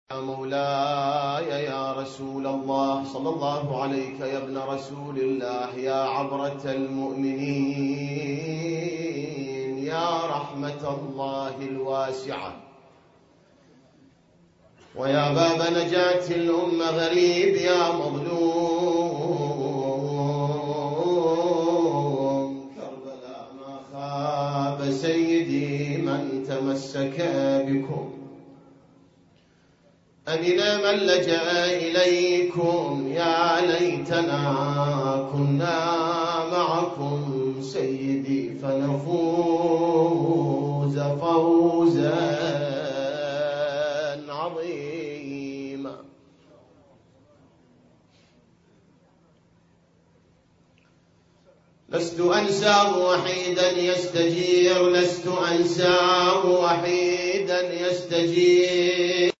يا مولاي يا رسول الله صلى الله عليك يا ابن رسول الله، يا عبرة المؤمنين، يا رحمة الله الواسعة، ويا باب نجاة الأمة، غريب يا مظلوم كربلاء ما خاب سيدي من تمسك بكم، أمنا من لجأ إليكم، يا ليتنا كنا معكم سيدي فنفوز فوزا عظيما. لست أنساه وحيدا يستجير، لست أنساه وحيدا يستجير،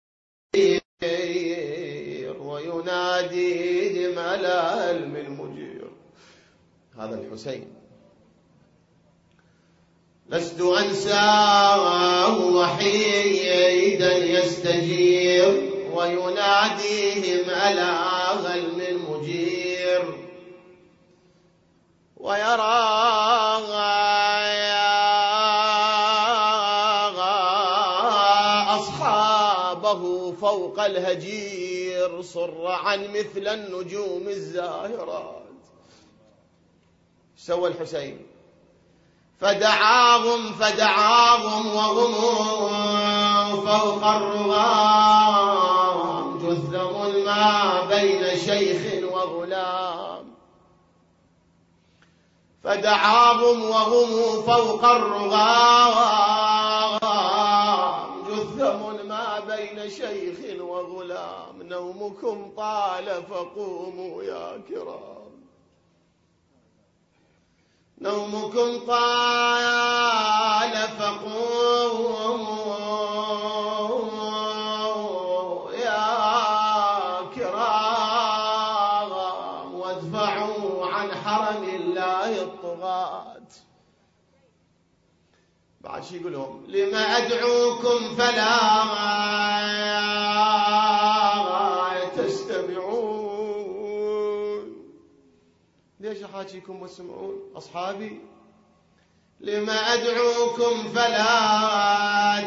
ويناديهم على علم المجير. هذا الحسين. لست أنساه وحيدا يستجير، ويناديهم على علم المجير، ويرى أصحابه فوق الهجير صرعا مثل النجوم الزاهرات. سوى الحسين فدعاهم وهم فوق الرغام، جثم ما بين شيخ وغلام. فدعاهم وهم فوق الرغام، جثم ما بين شيخ وغلام. نومكم طال فقوموا يا كرام، نومكم طال فقوموا يا كرام، وادفعوا عن حرم الله الطغاة. بعد شي يقول لهم لما أدعوكم فلا تستمعون. ليش أحاكيكم واسمعون أصحابي؟ لما أدعوكم فلا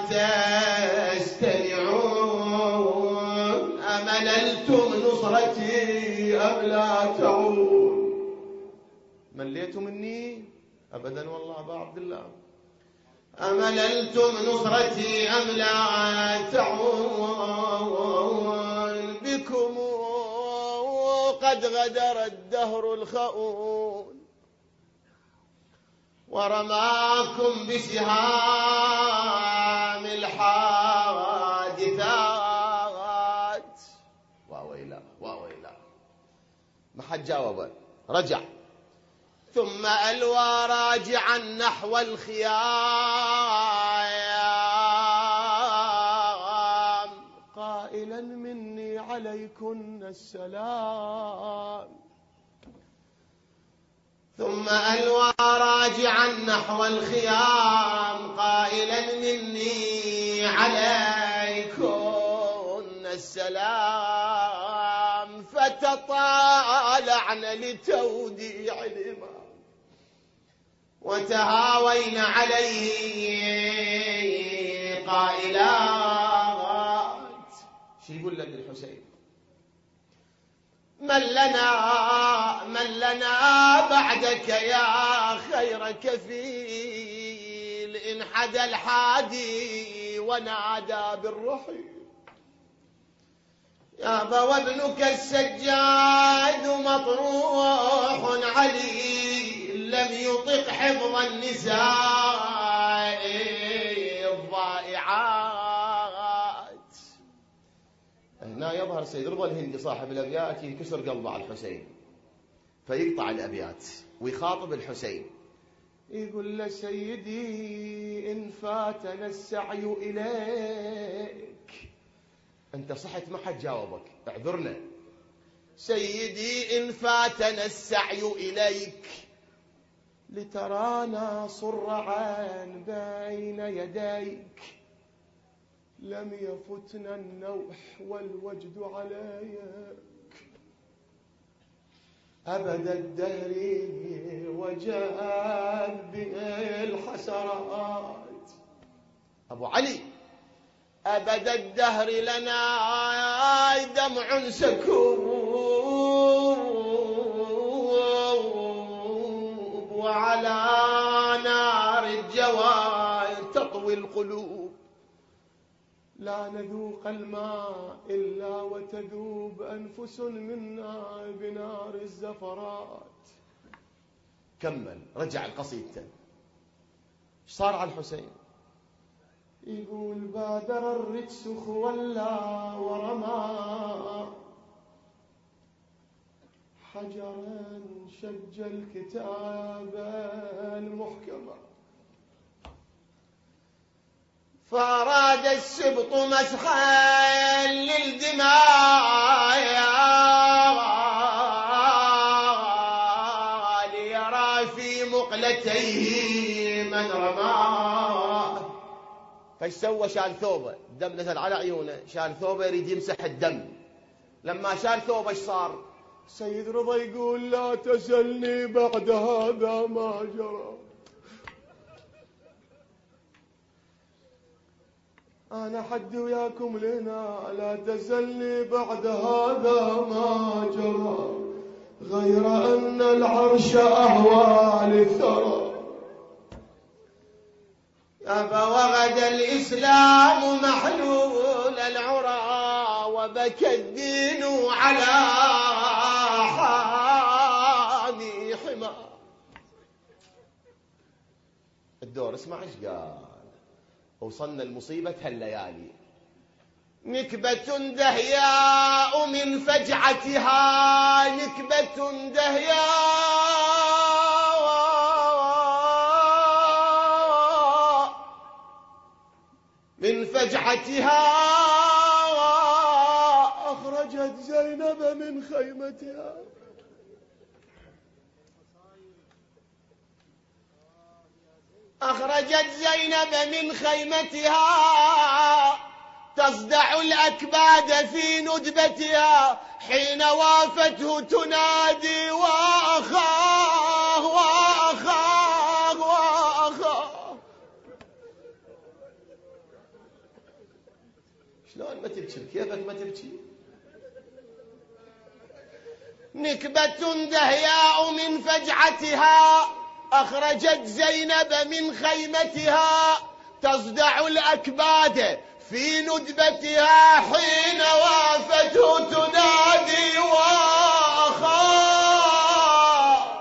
تستمعون، أمللتم نصرتي أم لا تعون. مليتم مني أبدا والله أبا عبد الله. أمللتم نصرتي أم لا تعون، بكم قد غدر الدهر الخؤون، ورماكم بسهام الحادثات. واويلا واويلا. ما حد جاوب، رجع ثم ألوى راجعا نحو الخيام، قائلا مني عليكن السلام. ثم ألوى راجعا نحو الخيام، قائلا مني عليكن السلام. فتطالعن لتوديع الإمام، وتهاوين عليه قائلات. شو يقول لك الحسين؟ من لنا بعدك يا خير كفيل، إن حدا الحادي ونادى بالرحيل. يابا وابنك السجاد مطروح علي، لم يطق حفظ النساء الضائعات. هنا يظهر سيد رضا الهندي صاحب الأبيات يكسر قلبه على الحسين، فيقطع الأبيات ويخاطب الحسين، يقول له سيدي إن فاتنا السعي إليك. أنت صحت ما حد جاوبك، اعذرنا. سيدي إن فاتنا السعي إليك، لترانا صرعا بين يديك. لم يفتنا النوح والوجد عليك أبد الدهر وجاءت بالحسرات. أبو علي أبد الدهر لنا دمع سكوب وعلى نار الجوال تطوي القلوب. لا نذوق الماء إلا وتذوب أنفس منا بنار الزفرات. كمل رجع القصيدة. ايش صار على الحسين؟ يقول بادر الرجس خولا ورمى حجرا شج الكتاب المحكمة فأراد السبط مسحا للدماء ليرى في مقلتيه من رماه. فايش سوى؟ شال ثوبه، الدم نزل على عيونه، شال ثوبه يريد يمسح الدم. لما شال ثوبه ايش صار؟ سيد رضا يقول لا تسلني بعد هذا ما جرى، أنا حد وياكم لنا، لا تسلني بعد هذا ما جرى، غير أن العرش أهوى للثرى. فوغد الإسلام محلول العرى وبكى الدين على حامي حمى. الدور اسمع ايش قال. وصلنا المصيبة هالليالي نكبة دهياء من فجعتها، نكبة دهياء من فجعتها أخرجت زينب من خيمتها. أخرجت زينب من خيمتها تصدع الأكباد في ندبتها حين وافته تنادي وأخاه وأخاه وأخاه. شلون ما تبكي؟ كيفك ما تبكي؟ نكبة دهياء من فجعتها أخرجت زينب من خيمتها تصدع الأكباد في ندبتها حين وافته تنادي وأخاه.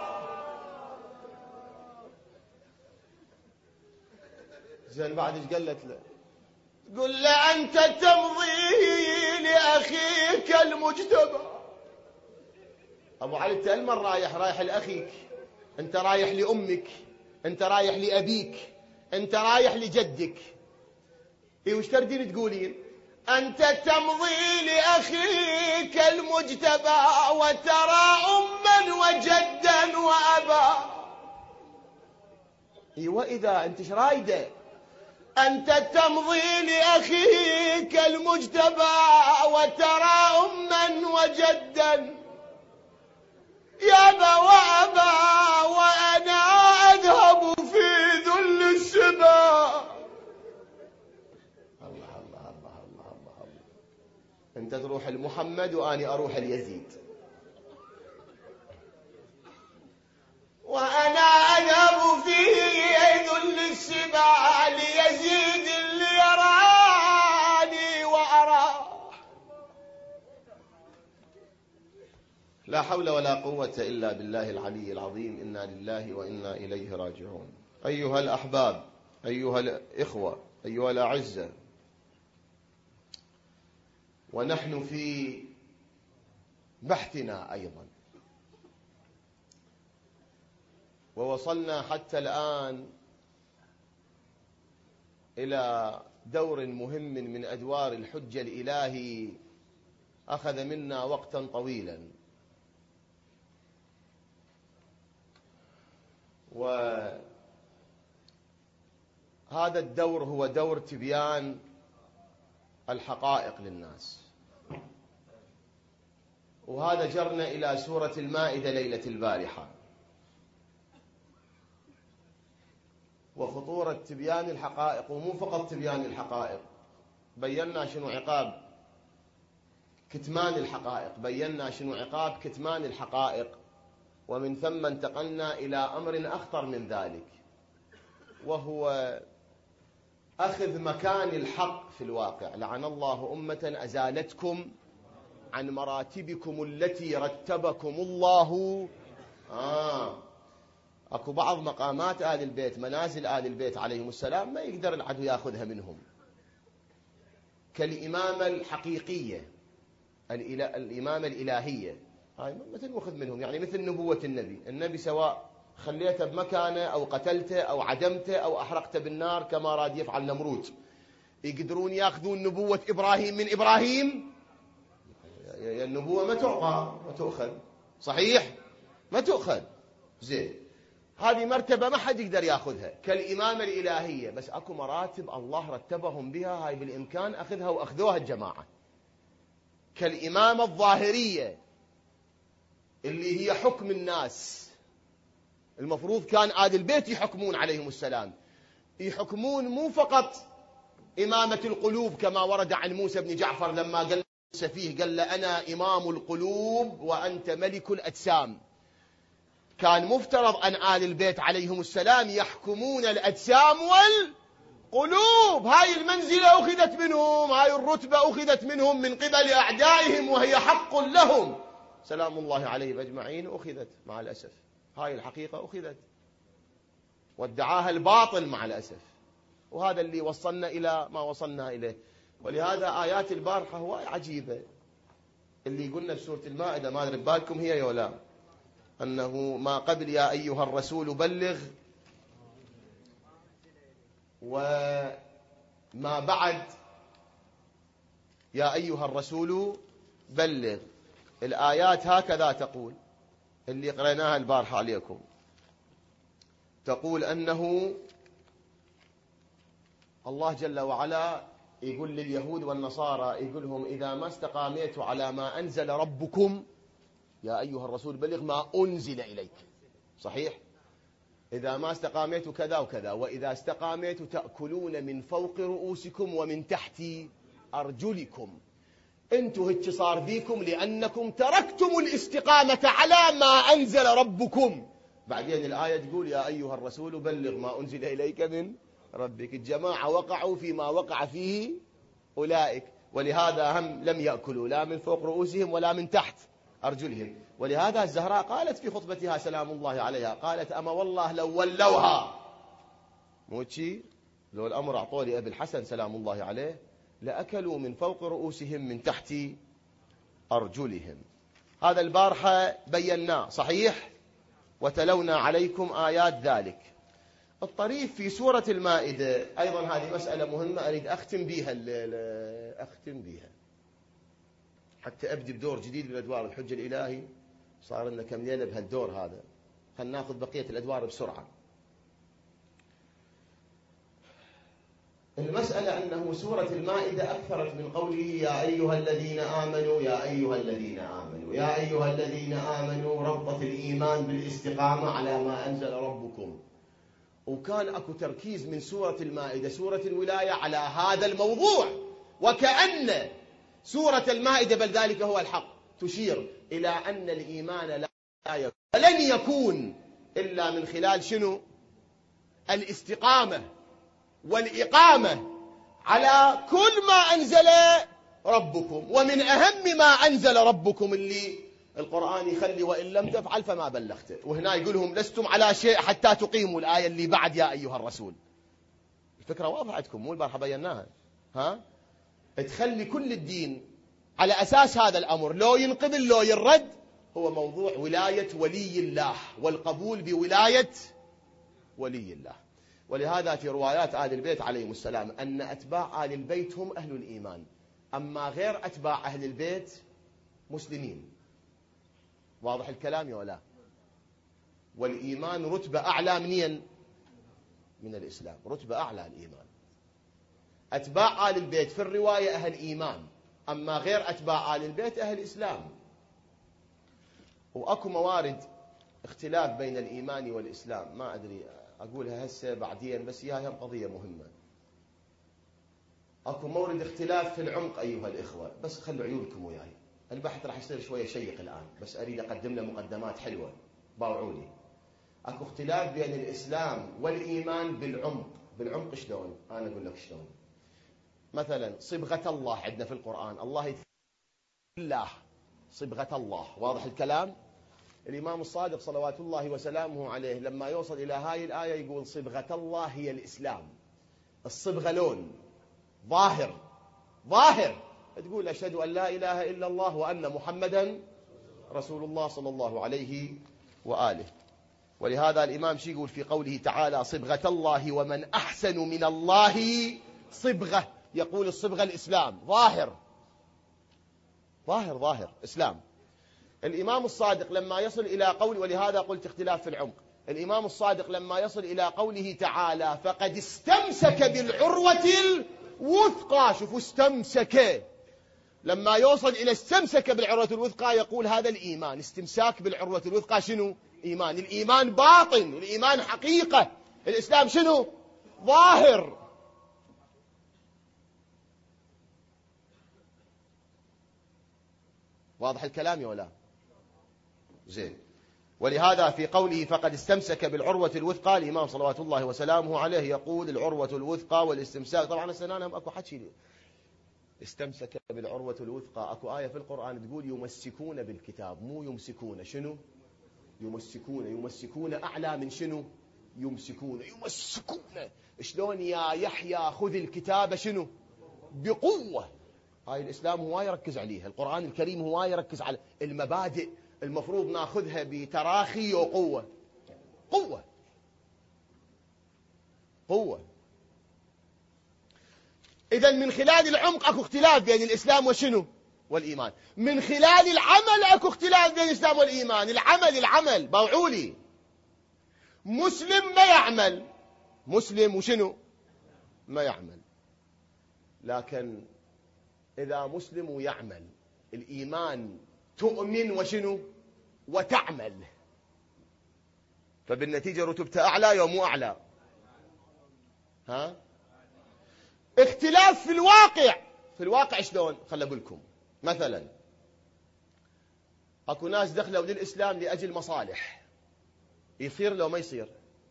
زين بعد ايش قالت له؟ قل له أنت تمضي لأخيك المجتبى. أبو علي أنت المن رايح لأخيك، أنت رايح لأمك، أنت رايح لأبيك، أنت رايح لجدك. إيه وش تردين تقولين؟ أنت تمضي لأخيك المجتبى وترى أما وجدا وأبا. إيوه إذا أنت ايش رايدة؟ أنت تمضي لأخيك المجتبى وترى أما وجدا يابا وأبا وأنا أذهب في ذل السبا. الله الله الله الله الله الله. أنت تروح لمحمد وأنا أروح ليزيد، وأنا أذهب في ذل السبا ليزيد اللي يراني وأراه. لا حول ولا قوة إلا بالله العلي العظيم. إنا لله وإنا إليه راجعون. أيها الأحباب، أيها الإخوة، أيها الأعزة، ونحن في بحثنا أيضا، ووصلنا حتى الآن إلى دور مهم من أدوار الحجة الإلهي أخذ منا وقتا طويلا، وهذا الدور هو دور تبيان الحقائق للناس. وهذا جرنا إلى سورة المائدة ليلة البارحة، وخطورة تبيان الحقائق، ومو فقط تبيان الحقائق، بينا شنو عقاب كتمان الحقائق، بينا شنو عقاب كتمان الحقائق، ومن ثم انتقلنا إلى أمر أخطر من ذلك، وهو أخذ مكان الحق في الواقع. لعن الله أمة أزالتكم عن مراتبكم التي رتبكم الله. أكو بعض مقامات آل البيت، منازل آل البيت عليهم السلام، ما يقدر العدو يأخذها منهم، كالإمامة الحقيقية، الإمامة الإلهية، هاي ما تنأخذ منهم. يعني مثل نبوة النبي سواء خليته بمكانه أو قتلته أو عدمته أو أحرقته بالنار كما راد يفعل نمرود، يقدرون يأخذون نبوة إبراهيم من إبراهيم؟ النبوة ما تعطى، ما تؤخذ، صحيح؟ ما تؤخذ. زين، هذه مرتبة ما حد يقدر يأخذها كالإمامة الإلهية، بس أكو مراتب الله رتبهم بها، هاي بالإمكان أخذها وأخذوها الجماعة. كالإمامة الظاهرية اللي هي حكم الناس، المفروض كان آل البيت يحكمون عليهم السلام، يحكمون مو فقط إمامة القلوب كما ورد عن موسى بن جعفر لما قال سفيه، قال له أنا إمام القلوب وأنت ملك الأجسام. كان مفترض أن آل البيت عليهم السلام يحكمون الأجسام والقلوب. هاي المنزلة أخذت منهم، هاي الرتبة أخذت منهم من قبل أعدائهم، وهي حق لهم سلام الله عليهم أجمعين، أخذت مع الأسف. هاي الحقيقة أخذت وادعاها الباطل مع الأسف، وهذا اللي وصلنا إلى ما وصلنا إليه. ولهذا آيات البارحة هواي عجيبة، اللي قلنا في سورة المائدة، ما أدري بالكم هي ولا، أنه ما قبل يا أيها الرسول بلغ، وما بعد يا أيها الرسول بلغ. الآيات هكذا تقول، اللي قرأناها البارحة عليكم، تقول أنه الله جل وعلا يقول لليهود والنصارى، يقول لهم إذا ما استقامتوا على ما أنزل ربكم يا أيها الرسول بلغ ما أنزل إليك، صحيح؟ إذا ما استقامتوا كذا وكذا، وإذا استقامتوا تأكلون من فوق رؤوسكم ومن تحت أرجلكم. أنتوا هيك صار بيكم لأنكم تركتم الاستقامة على ما أنزل ربكم. بعدين الآية تقول يا أيها الرسول بلغ ما أنزل إليك من ربك. الجماعة وقعوا فيما وقع فيه أولئك، ولهذا هم لم يأكلوا لا من فوق رؤوسهم ولا من تحت أرجلهم. ولهذا الزهراء قالت في خطبتها سلام الله عليها، قالت أما والله لو ولوها، موتشي لو الأمر أعطوا لي أبي الحسن سلام الله عليه لأكلوا من فوق رؤوسهم من تحت أرجلهم. هذا البارحة بيناه صحيح، وتلونا عليكم آيات ذلك. الطريف في سورة المائدة أيضا، هذه مسألة مهمة أريد أختم بها حتى أبدي بدور جديد من أدوار الحج الإلهي. صار لنا كم ليلة بهالدور هذا، خلنا ناخذ بقية الأدوار بسرعة. المسألة أنه سورة المائدة أكثرت من قوله يا أيها الذين آمنوا يا أيها الذين آمنوا يا أيها الذين آمنوا، ربط الإيمان بالاستقامة على ما أنزل ربكم. وكان أكو تركيز من سورة المائدة، سورة الولاية، على هذا الموضوع، وكأن سورة المائدة بل ذلك هو الحق تشير إلى أن الإيمان لن يكون إلا من خلال شنو؟ الاستقامة والإقامة على كل ما أنزل ربكم. ومن أهم ما أنزل ربكم اللي القرآن يخلي وإن لم تفعل فما بلغت، وهنا يقولهم لستم على شيء حتى تقيموا الآية اللي بعد يا أيها الرسول. الفكرة واضحة عندكم، مو البارحة بيناها، تخلي كل الدين على أساس هذا الأمر، لو ينقبل لو يرد، هو موضوع ولاية ولي الله والقبول بولاية ولي الله. ولهذا في روايات آل البيت عليهم السلام أن أتباع آل البيت هم أهل الإيمان، أما غير أتباع أهل البيت مسلمين. واضح الكلام يا ولا؟ والإيمان رتبة أعلى من الإسلام، رتبة أعلى الإيمان. أتباع آل البيت في الرواية أهل إيمان، أما غير أتباع آل البيت أهل إسلام. وأكو موارد اختلاف بين الإيمان والإسلام، ما أدري أقولها هسه بعدين، بس هي قضية مهمة. أكو مورد اختلاف في العمق أيها الإخوة، بس خلوا عيونكم وياي، البحث راح يصير شوية شيق الآن، بس أريد أقدم له مقدمات حلوة، باوعوني. أكو اختلاف بين الإسلام والإيمان بالعمق. بالعمق شلون؟ أنا أقول لك شلون. مثلا صبغة الله عندنا في القرآن، الله الله صبغة الله، واضح الكلام؟ الإمام الصادق صلوات الله وسلامه عليه لما يوصل إلى هاي الآية يقول صبغة الله هي الإسلام. الصبغة لون ظاهر، ظاهر تقول أشهد أن لا إله إلا الله وأن محمدا رسول الله صلى الله عليه وآله. ولهذا الإمام شي يقول في قوله تعالى صبغة الله ومن أحسن من الله صبغة، يقول الصبغة الإسلام، ظاهر ظاهر ظاهر إسلام. الإمام الصادق لما يصل إلى قول، ولهذا قلت اختلاف في العمق، الإمام الصادق لما يصل إلى قوله تعالى فقد استمسك بالعروة الوثقى، شوفوا استمسك، لما يوصل إلى استمسك بالعروة الوثقى يقول هذا الإيمان. استمساك بالعروة الوثقى شنو؟ إيمان. الإيمان باطن، الإيمان حقيقة، الإسلام شنو؟ ظاهر. واضح الكلام يا ولا؟ زين. ولهذا في قوله فقد استمسك بالعروة الوثقى، الإمام صلوات الله وسلامه عليه يقول العروة الوثقى والاستمساك، طبعا السنانهم أكو حكي استمسك بالعروة الوثقى، أكو آية في القرآن تقول يمسكون بالكتاب، مو يمسكون، شنو؟ يمسكون. يمسكون أعلى من شنو؟ يمسكون. يمسكون شلون يا يحيى خذ الكتاب شنو؟ بقوة. هاي الإسلام هو يركز عليها، القرآن الكريم هو يركز على المبادئ، المفروض ناخذها بتراخي وقوة. قوة قوة. إذا من خلال العمق أكو اختلاف بين الإسلام وشنو؟ والإيمان. من خلال العمل أكو اختلاف بين الإسلام والإيمان. العمل باوعولي، مسلم ما يعمل، مسلم وشنو؟ ما يعمل. لكن إذا مسلم ويعمل، الإيمان تؤمن وشنو؟ وتعمل، فبالنتيجة رتبته أعلى يوم مو أعلى. ها؟ اختلاف في الواقع. في الواقع شلون؟ خل أقول لكم. مثلا أكو ناس دخلوا للإسلام لأجل مصالح، يصير لو ما يصير؟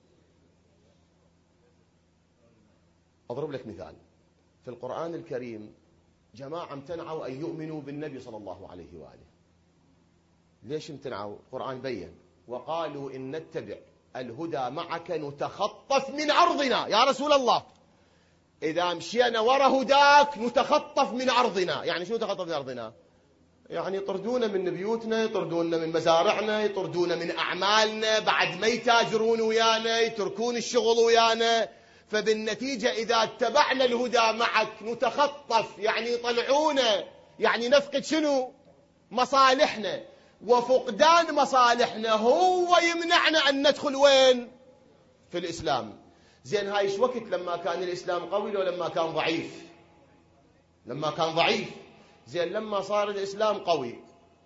أضرب لك مثال. في القرآن الكريم جماعة امتنعوا أن يؤمنوا بالنبي صلى الله عليه وآله. ليش امتنعوا؟ القرآن بين وقالوا إن نتبع الهدى معك نتخطف من أرضنا. يا رسول الله إذا مشينا ورا هداك نتخطف من أرضنا. يعني شو نتخطف من أرضنا؟ يعني يطردونا من بيوتنا، يطردونا من مزارعنا، يطردونا من أعمالنا، بعد ما يتاجرون ويانا، يتركون الشغل ويانا. فبالنتيجة إذا اتبعنا الهدى معك نتخطف، يعني يطلعونا، يعني نفقد شنو؟ مصالحنا. وفقدان مصالحنا هو يمنعنا أن ندخل وين؟ في الإسلام. زين هاي ايش وقت؟ لما كان الإسلام قوي لو لما كان ضعيف؟ لما كان ضعيف. زين لما صار الإسلام قوي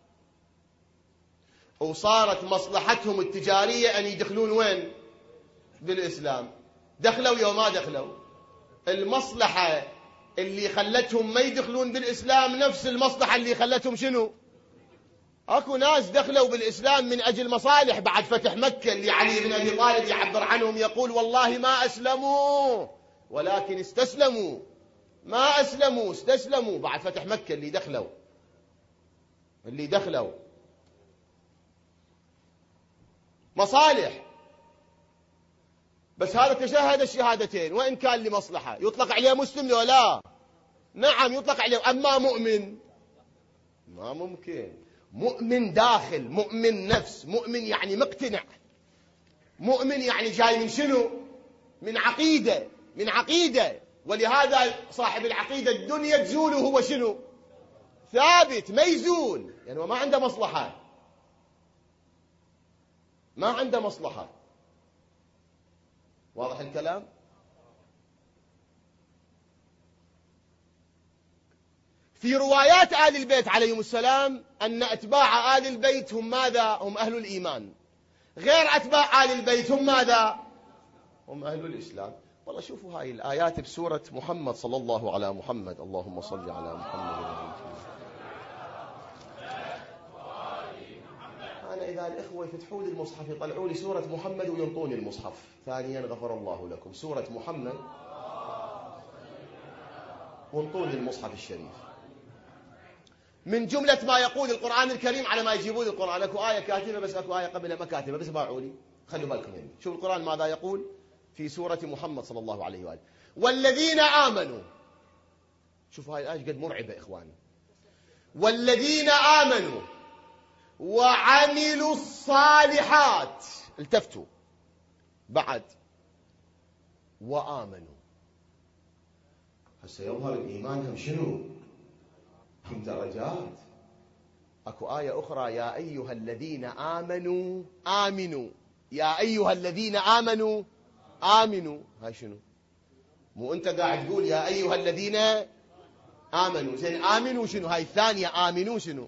وصارت مصلحتهم التجارية أن يدخلون وين؟ بالإسلام. دخلوا يوم ما دخلوا؟ المصلحة اللي خلتهم ما يدخلون بالإسلام نفس المصلحة اللي خلتهم شنو؟ اكو ناس دخلوا بالإسلام من أجل مصالح بعد فتح مكة، اللي علي بن أبي طالب يعبر عنهم يقول والله ما أسلموا ولكن استسلموا. ما أسلموا، استسلموا بعد فتح مكة. اللي دخلوا مصالح. بس هذا تشهد الشهادتين وإن كان لمصلحة، يطلق عليه مسلم لو لا؟ نعم يطلق عليه. أما مؤمن ما ممكن. مؤمن داخل، مؤمن نفس، مؤمن يعني مقتنع، مؤمن يعني جاي من شنو؟ من عقيدة، من عقيدة. ولهذا صاحب العقيدة الدنيا تزول وهو شنو؟ ثابت ما يزول، يعني ما عنده مصلحة، ما عنده مصلحة. واضح الكلام؟ في روايات آل البيت عليهم السلام أن أتباع آل البيت هم ماذا؟ هم أهل الإيمان. غير أتباع آل البيت هم ماذا؟ هم أهل الإسلام. والله شوفوا هاي الآيات بسورة محمد صلى الله على محمد. اللهم صل على محمد. أنا إذا الإخوة يفتحوا لي المصحف يطلعوا لي سورة محمد وينطوني المصحف. ثانيا غفر الله لكم، سورة محمد وانطوني المصحف الشريف. من جملة ما يقول القرآن الكريم على ما يجيبون القرآن، أكو آية كاتبة بس أكو آية قبلها ما كاتبة، بس باعوا لي. خلوا بالكم يعني. شوف القرآن ماذا يقول في سورة محمد صلى الله عليه وآله. والذين آمنوا. شوفوا هاي الآية قد مرعبة إخواني. والذين آمنوا وعملوا الصالحات. التفتوا بعد وآمنوا. هسه يظهر الإيمان هم شنو؟ هم درجات. أكو آية أخرى يا أيها الذين آمنوا آمنوا. يا أيها الذين آمنوا آمنوا. هاي شنو؟ مو أنت قاعد تقول يا أيها الذين آمنوا، زين آمنوا شنو؟ هاي الثانية آمنوا شنو؟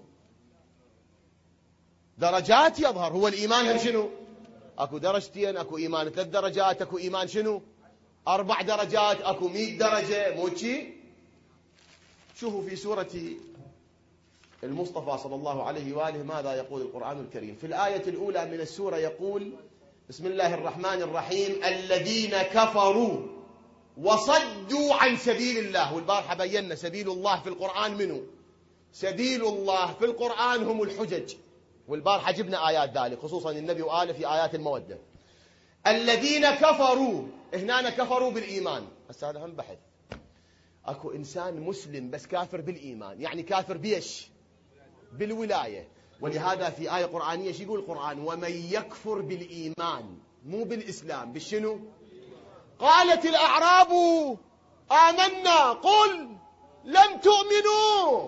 درجات يظهر. هو الإيمان هم شنو؟ أكو درجتين، أكو إيمان 3 درجات، أكو إيمان شنو 4 درجات، أكو 100 درجة، مو شي؟ شوفوا في سورة المصطفى صلى الله عليه وآله ماذا يقول القرآن الكريم. في الآية الأولى من السورة يقول بسم الله الرحمن الرحيم الذين كفروا وصدوا عن سبيل الله. والبارحة بينا سبيل الله في القرآن منه؟ سبيل الله في القرآن هم الحجج، والبارحة جبنا آيات ذلك خصوصا النبي وآله في آيات المودة. الذين كفروا هنا كفروا بالإيمان. بس هذا هم بحث. أكو إنسان مسلم بس كافر بالإيمان، يعني كافر بيش؟ بالولاية. ولهذا في آية قرآنية شو يقول القرآن؟ ومن يكفر بالإيمان، مو بالإسلام، بالشنو؟ قالت الأعراب آمنا قل لم تؤمنوا.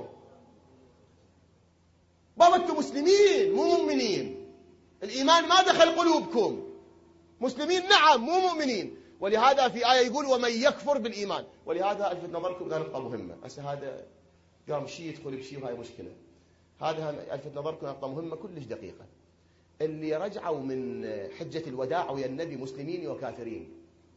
بابا أنتم مسلمين مو مؤمنين، الإيمان ما دخل قلوبكم. مسلمين نعم مو مؤمنين. ولهذا في آية يقول ومن يكفر بالإيمان. ولهذا ألفت نظركم إلى نقطة مهمة. هسه هذا قام شيء يدخل بشيء وهاي مشكلة. هذا ألفت نظركم نقطة مهمة كلش دقيقة. اللي رجعوا من حجة الوداع ويا النبي مسلمين وكافرين؟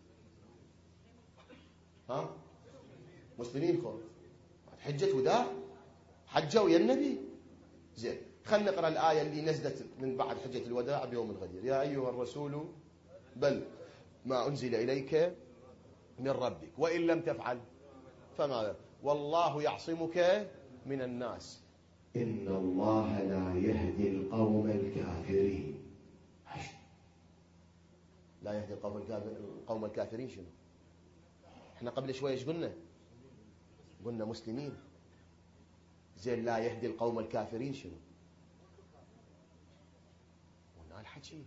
ها؟ مسلمين خذ حجة وداع، حجة ويا النبي. زين خلينا نقرأ الآية اللي نزلت من بعد حجة الوداع بيوم الغدير. يا أيها الرسول بل ما أنزل إليك من ربك وإن لم تفعل فما والله يعصمك من الناس إن الله لا يهدي القوم الكافرين. لا يهدي القوم الكافرين شنو؟ احنا قبل شوية ايش قلنا؟ قلنا مسلمين. زين لا يهدي القوم الكافرين شنو؟ قلنا الحكي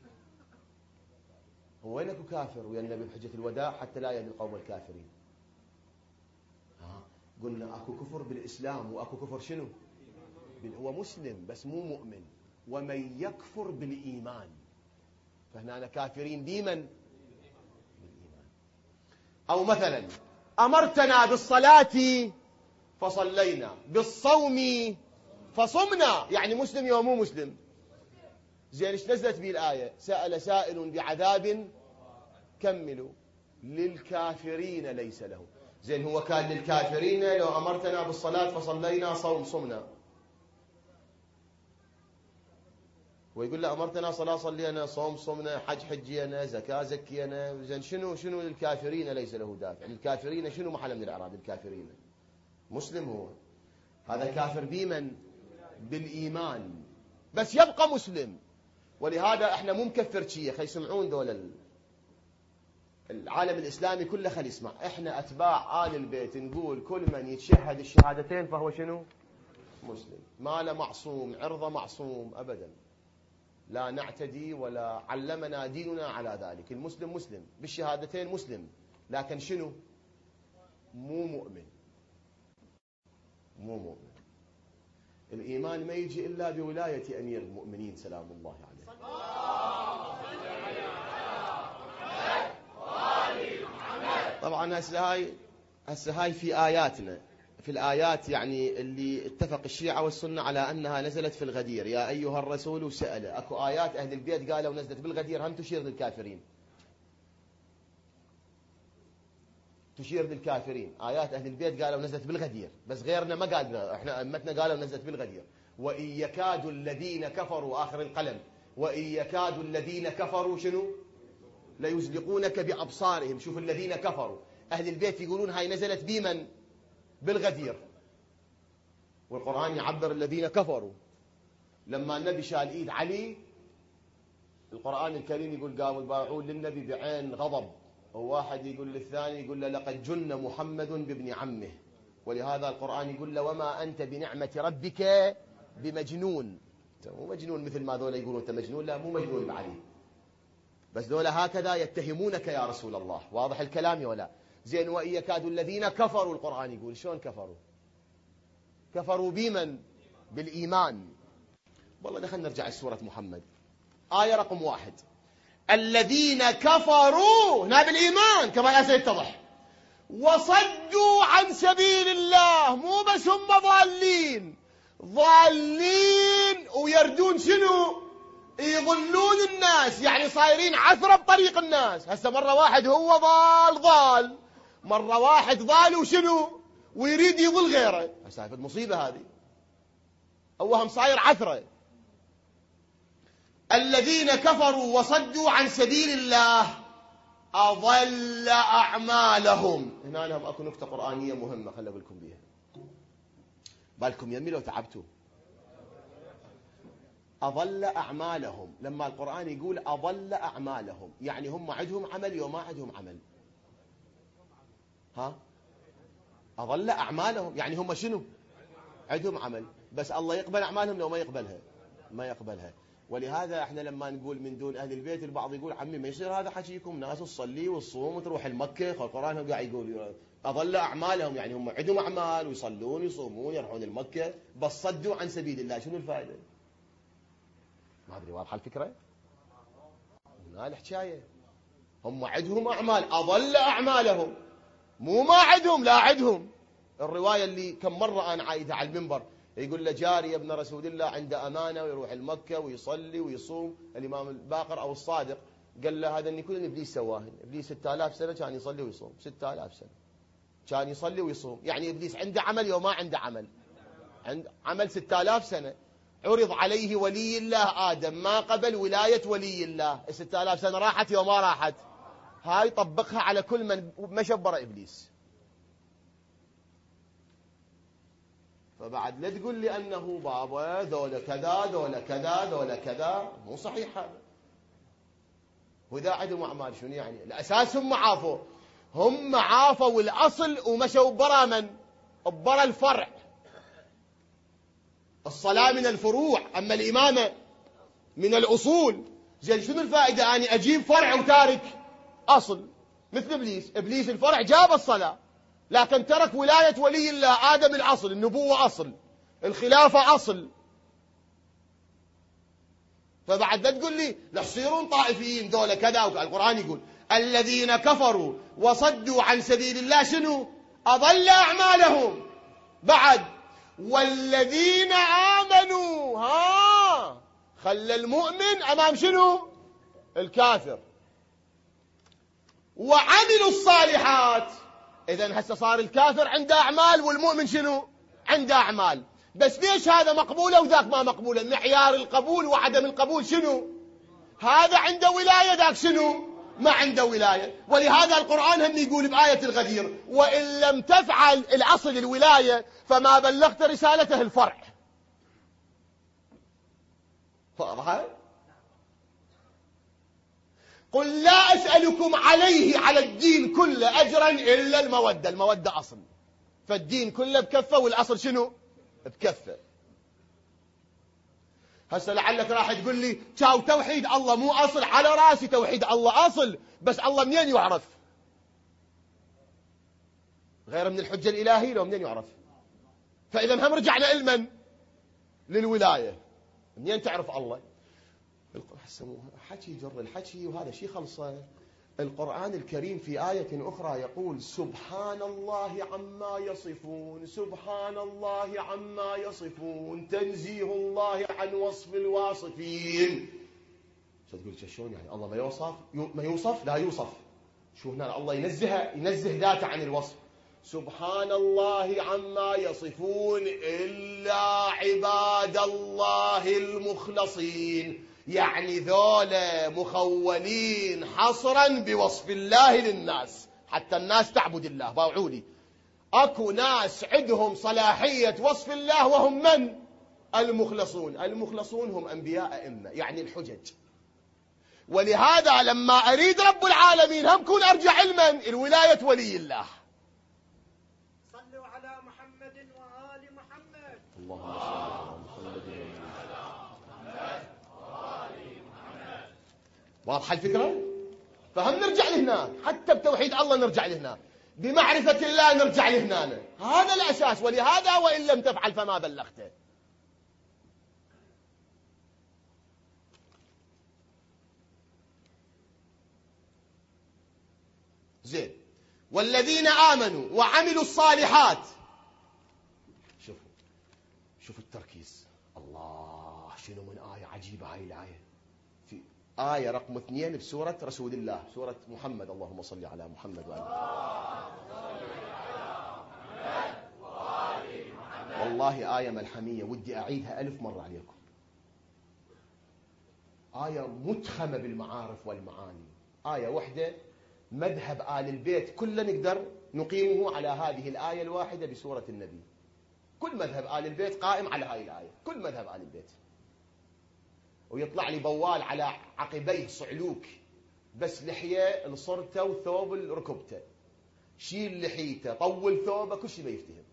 هو وين اكو كافر ويا النبي بحجة الوداع حتى لا يهدي القوم الكافرين؟ قلنا اكو كفر بالإسلام واكو كفر شنو؟ هو مسلم بس مو مؤمن. ومن يكفر بالإيمان، فهنا كافرين ديما بالإيمان. أو مثلا أمرتنا بالصلاة فصلينا، بالصوم فصمنا، يعني مسلم يوم مو مسلم. زين ايش نزلت به الآية؟ سأل سائل بعذاب كملوا للكافرين ليس له. زين هو كان للكافرين لو أمرتنا بالصلاة فصلينا صوم صمنا، ويقول له أمرتنا صلاة صلينا صوم صمنا حج حجينا زكاة زكينا. زين شنو للكافرين ليس له دافع؟ الكافرين شنو محل من الإعراب؟ الكافرين مسلم هو، هذا كافر بمن؟ بالإيمان بس يبقى مسلم. ولهذا احنا مو مكفر شيء. خلي يسمعون دول العالم الإسلامي كله خلي يسمع. احنا أتباع آل البيت نقول كل من يتشهد الشهادتين فهو شنو؟ مسلم. ماله معصوم، عرضه معصوم أبدا، لا نعتدي ولا علمنا ديننا على ذلك. المسلم مسلم بالشهادتين مسلم، لكن شنو؟ مو مؤمن. مو مؤمن. الإيمان ما يجي إلا بولاية أمير المؤمنين سلام الله عليه. طبعا هسه هاي في آياتنا في الآيات يعني اللي اتفق الشيعة والسنة على أنها نزلت في الغدير، يا أيها الرسول سأل، أكو آيات أهل البيت قالوا نزلت بالغدير هم تشير للكافرين، تشير للكافرين. آيات أهل البيت قالوا نزلت بالغدير، بس غيرنا ما قالنا، احنا أمتنا قالوا نزلت بالغدير. وإن يكاد الذين كفروا، آخر القلم، وإن يكاد الذين كفروا شنو ليزلقونك بأبصارهم. شوف الذين كفروا، أهل البيت يقولون هاي نزلت بمن؟ بالغدير. والقرآن يعبر الذين كفروا. لما النبي شال إيد علي، القرآن الكريم يقول قاموا يبايعون للنبي بعين غضب، وواحد يقول للثاني يقول له لقد جن محمد بابن عمه. ولهذا القرآن يقول له وما أنت بنعمة ربك بمجنون. مو مجنون مثل ما ذولا يقولون أنت مجنون، لا مو مجنون بعلي، بس ذولا هكذا يتهمونك يا رسول الله. واضح الكلام ولا؟ زين. وإن يكاد الذين كفروا، القرآن يقول شلون كفروا؟ كفروا بمن؟ بالإيمان. والله خلينا نرجع لسورة محمد، آية رقم 1. الذين كفروا هنا بالإيمان كما سيتضح، وصدوا عن سبيل الله. مو بس هم ضالين ويردون شنو؟ يضلون الناس، يعني صايرين عثرة بطريق الناس. هسه مرة واحد هو ضال، مرة واحد ضال وشنو ويريد يضل غيره. هسه المصيبة هذه، هو هم صاير عثرة. الذين كفروا وصدوا عن سبيل الله أضل أعمالهم. هنا لهم أكو نكتة قرآنية مهمة خلي بالكم بيها، بالكم يمي لو تعبتوا. أضل أعمالهم، لما القرآن يقول أضل أعمالهم يعني هم عندهم عمل وما عندهم عمل. ها؟ أضل أعمالهم يعني هم شنو؟ عندهم عمل، بس الله يقبل أعمالهم لو ما يقبلها؟ ما يقبلها. ولهذا احنا لما نقول من دون أهل البيت، البعض يقول عمي ما يصير هذا حكيكم، ناس تصلي وتصوم وتروح المكة. القرآن قاعد يقول أضل أعمالهم يعني هم عندهم أعمال ويصلون ويصومون يروحون المكة، بس صدوا عن سبيل الله. شنو الفائدة؟ ما أدري واضحة الفكرة؟ هنا الحكاية، هم عندهم أعمال، أضل أعمالهم، مو ما عندهم، لا عندهم. الرواية اللي كم مرة أنا عايدها على المنبر، يقول له جاري ابن رسول الله عنده أمانة ويروح المكة ويصلي ويصوم. الإمام الباقر أو الصادق قال له هذا اللي كل إبليس سواه. إبليس 6000 سنة كان يصلي ويصوم، 6000 سنة كان يصلي ويصوم. يعني إبليس عنده عمل وما عنده عمل؟ عند عمل 6000 سنة. عرض عليه ولي الله آدم، ما قبل ولاية ولي الله. 6000 سنة راحت وما راحت؟ هاي طبقها على كل من مشى برا إبليس. فبعد لا تقول لي أنه بابا ذولا كذا ذولا كذا ذولا كذا، مو صحيح هذا. وإذا عندهم أعمال شنو يعني؟ الأساس هم عافوا الأصل ومشوا برا من؟ برا الفرع. الصلاة من الفروع، أما الإمامة من الأصول. زين شنو الفائدة أني أجيب فرع وتارك أصل؟ مثل إبليس الفرع جاب الصلاة، لكن ترك ولاية ولي الله آدم الأصل، النبوة أصل، الخلافة أصل. فبعد لا تقول لي لتصيرون طائفيين ذولا كذا. القرآن يقول الذين كفروا وصدوا عن سبيل الله شنو؟ أضل أعمالهم. بعد والذين آمنوا، خلى المؤمن أمام شنو؟ الكافر. وعملوا الصالحات. إذن هسه صار الكافر عنده أعمال والمؤمن شنو؟ عنده أعمال. بس ليش هذا مقبولة وذاك ما مقبولة؟ معيار القبول وعدم القبول شنو؟ هذا عنده ولاية ذاك شنو؟ ما عنده ولاية. ولهذا القرآن هم يقول بآية الغدير وإن لم تفعل الأصل الولاية فما بلغت رسالته الفرع. واضح؟ قل لا أسألكم عليه على الدين كله أجرا إلا المودة. المودة أصل، فالدين كله بكفة والأصل شنو؟ بكفة. هسه لعلك راح تقول لي توحيد الله مو أصل. على راسي توحيد الله أصل، بس الله منين يعرف؟ غير من الحجة الإلهية لو منين يعرف؟ فإذا هم رجعنا لمن؟ للولاية. منين تعرف الله؟ حكي يجر الحكي وهذا شيء خلصه. القرآن الكريم في آية أخرى يقول سبحان الله عما يصفون، سبحان الله عما يصفون، تنزيه الله عن وصف الواصفين. تقول شلون يعني الله ما يوصف لا يوصف؟ شو هنا الله ينزه ذاته عن الوصف. سبحان الله عما يصفون إلا عباد الله المخلصين، يعني ذولا مخولين حصرا بوصف الله للناس حتى الناس تعبد الله. باوعولي اكو ناس عندهم صلاحية وصف الله وهم من؟ المخلصون. المخلصون هم انبياء ائمة، يعني الحجج. ولهذا لما اريد رب العالمين هم كون ارجع علما الولاية ولي الله. صلوا على محمد وآل محمد. اللهم صل على محمد واضحة الفكرة؟ فهم نرجع لهنا، حتى بتوحيد الله نرجع لهنا، بمعرفة الله نرجع لهنا، هذا الأساس. ولهذا وإن لم تفعل فما بلغته. زين. والذين آمنوا وعملوا الصالحات. شوفوا التركيز. الله شنو من آية عجيبة هاي الآية. في آية رقم 2 بسورة رسول الله، سورة محمد. اللهم صل على محمد وآل محمد. والله آية ملحمية ودي أعيدها 1000 مرة عليكم. آية متخمة بالمعارف والمعاني. آية واحدة مذهب آل البيت كلنا نقدر نقيمه على هذه الآية الواحدة بسورة النبي. كل مذهب آل البيت قائم على هاي الآية، كل مذهب آل البيت. ويطلع لي بوال على عقبيه صعلوك، بس لحية الصرته وثوب ركبته، شيل لحيته طول ثوبه، كل شيء ما يفتهم.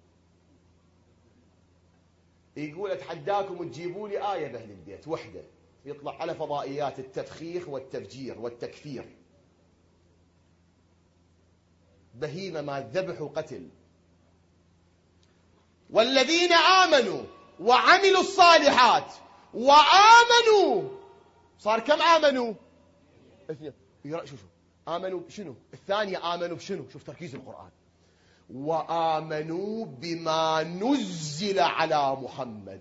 يقول اتحداكم تجيبوا لي آية بأهل البيت وحدة يطلع على فضائيات التفخيخ والتفجير والتكفير. بهيمة ما ذبح وقتل. والذين آمنوا وعملوا الصالحات وآمنوا، صار كم آمنوا؟ شوف آمنوا شنو؟ الثانية آمنوا بشنو؟ شوف تركيز القرآن. وآمنوا بما نزل على محمد.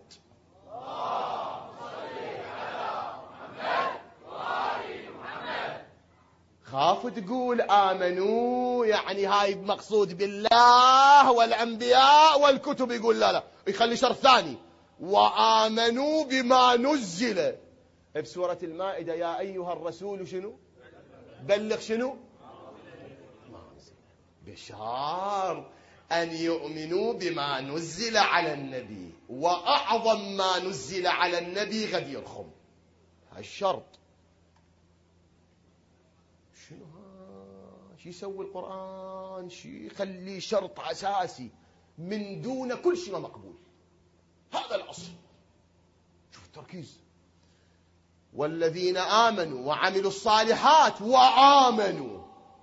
خاف تقول آمنوا يعني هاي مقصود بالله والأنبياء والكتب، يقول لا يخلي شرط ثاني. وآمنوا بما نزل بسورة المائدة. يا أيها الرسول شنو؟ بلغ شنو؟ بشار أن يؤمنوا بما نزل على النبي، وأعظم ما نزل على النبي غدير خم. هالشرط شنو؟ شو يسوي القرآن؟ شو يخلي شرط أساسي من دون كل شيء مقبول. هذا الأصل. شوف التركيز. والذين آمنوا وعملوا الصالحات وآمنوا.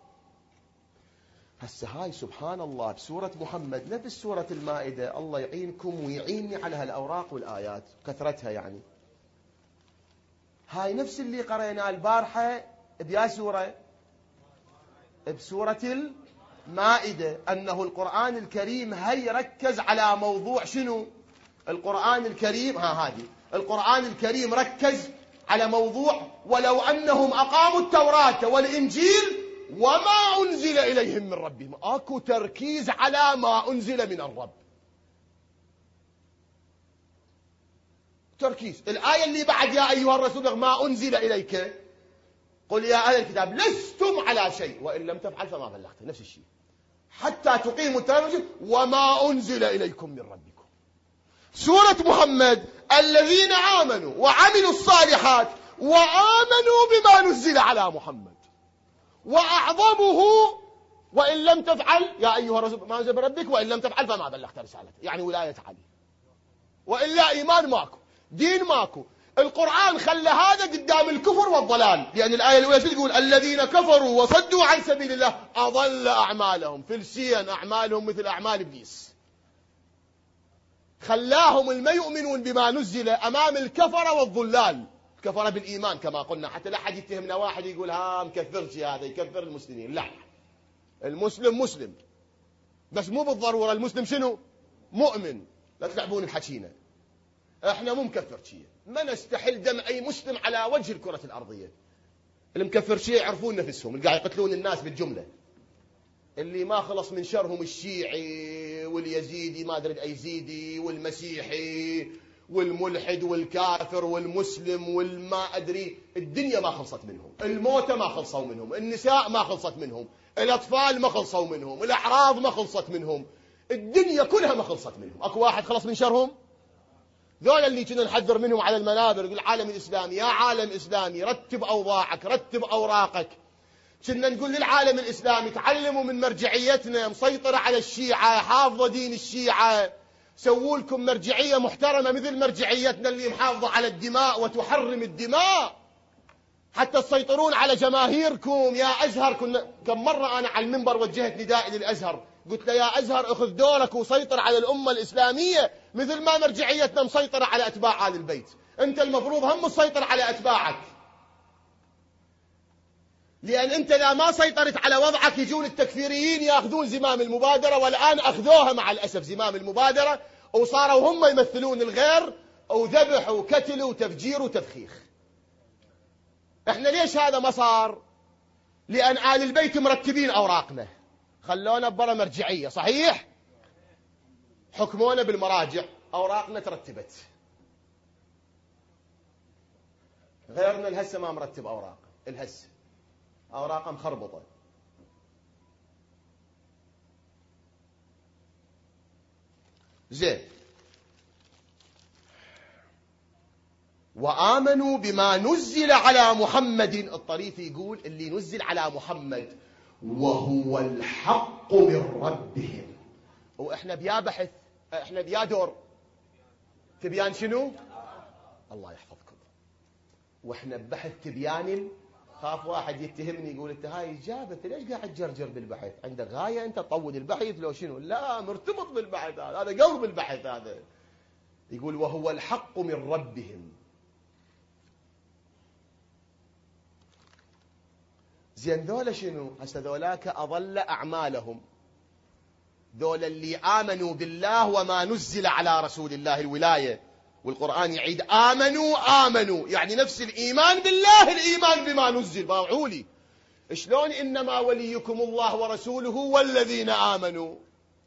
هسه هاي سبحان الله بسورة محمد نفس سورة المائدة. الله يعينكم ويعيني على هالأوراق والآيات كثرتها يعني. هاي نفس اللي قرأنا البارحة بيا سورة، بسورة المائدة، أنه القرآن الكريم هي ركز على موضوع شنو؟ القرآن الكريم هذه القرآن الكريم ركز على موضوع ولو أنهم أقاموا التوراة والإنجيل وما أنزل إليهم من ربهم. أكو تركيز على ما أنزل من الرب. تركيز. الآية اللي بعد يا أيها الرسول ما أنزل إليك قل يا أهل الكتاب لستم على شيء وإن لم تفعل فما بلغت. نفس الشيء حتى تقيموا التوراة وما أنزل إليكم من ربكم. سورة محمد الذين آمنوا وعملوا الصالحات وآمنوا بما نزل على محمد، وأعظمه وإن لم تفعل يا أيها الرسول ما أنزل بربك وإن لم تفعل فما بلغت رسالته. يعني ولاية علي. وإلا إيمان ماكو، دين ماكو. القرآن خلى هذا قدام الكفر والضلال، لأن الآية الأولى تقول الذين كفروا وصدوا عن سبيل الله أضل أعمالهم. فلسيا أعمالهم مثل أعمال إبليس. خلاهم ما يؤمنون بما نزل أمام الكفر والضلال. كفر بالإيمان كما قلنا، حتى لا أحد يتهمنا واحد يقول ها مكفرش هذا يكفر المسلمين. لا، المسلم مسلم، بس مو بالضرورة المسلم شنو؟ مؤمن. لا تلعبون الحكينا، احنا مو مكفر شيء، ما نستحل دم أي مسلم على وجه الكرة الأرضية. المكفر شيء يعرفون نفسهم، اللي قاعد يقتلون الناس بالجملة، اللي ما خلص من شرهم الشيعي واليزيدي ما أدري أي زيدي والمسيحي والملحد والكافر والمسلم والما أدري، الدنيا ما خلصت منهم، الموتى ما خلصوا منهم، النساء ما خلصت منهم، الأطفال ما خلصوا منهم، الأعراض ما خلصت منهم، الدنيا كلها ما خلصت منهم. أكو واحد خلص من شرهم؟ ذولا اللي كنا نحذر منهم على المنابر، العالم الإسلامي يا عالم إسلامي رتب أوضاعك، رتب أوراقك. كنا نقول للعالم الإسلامي تعلموا من مرجعيتنا مسيطرة على الشيعة، حافظة دين الشيعة، سووا لكم مرجعية محترمة مثل مرجعيتنا اللي محافظة على الدماء وتحرم الدماء، حتى تسيطرون على جماهيركم. يا أزهر، كم مرة أنا على المنبر وجهت ندائي للأزهر، قلت له يا أزهر أخذ دورك وسيطر على الأمة الإسلامية مثل ما مرجعيتنا مسيطرة على أتباع آل البيت. أنت المفروض هم تسيطر على أتباعك، لأن أنت لا ما سيطرت على وضعك يجون التكفيريين يأخذون زمام المبادرة، والآن أخذوها مع الأسف زمام المبادرة، وصاروا هم يمثلون الغير، وذبح وكتل وتفجير وتفخيخ. احنا ليش هذا ما صار؟ لأن آل البيت مرتبين أوراقنا، خلونا برا مرجعية، صحيح؟ حكمونا بالمراجع، أوراقنا ترتبت. غيرنا الهسه ما مرتب أوراق، الهسه أوراقه مخربطة. زين، وآمنوا بما نزل على محمد. الطريفي يقول اللي نزل على محمد وهو الحق من ربهم. وإحنا بيا بحث، إحنا بيا دور تبيان شنو؟ الله يحفظكم. وإحنا ببحث تبيان. خاف واحد يتهمني يقول انت هاي جابت ليش قاعد تجرجر بالبحث؟ عندك غاية انت تطول البحث لو شنو؟ لا، مرتبط بالبحث، هذا قلب البحث هذا. يقول وهو الحق من ربهم. زين، ذولا شنو؟ هسه ذولاك أضل أعمالهم، ذولا اللي آمنوا بالله وما نزل على رسول الله، الولاية، والقرآن يعيد آمنوا يعني نفس الإيمان بالله، الإيمان بما نزل. باوعوا لي شلون إنما وليكم الله ورسوله والذين آمنوا.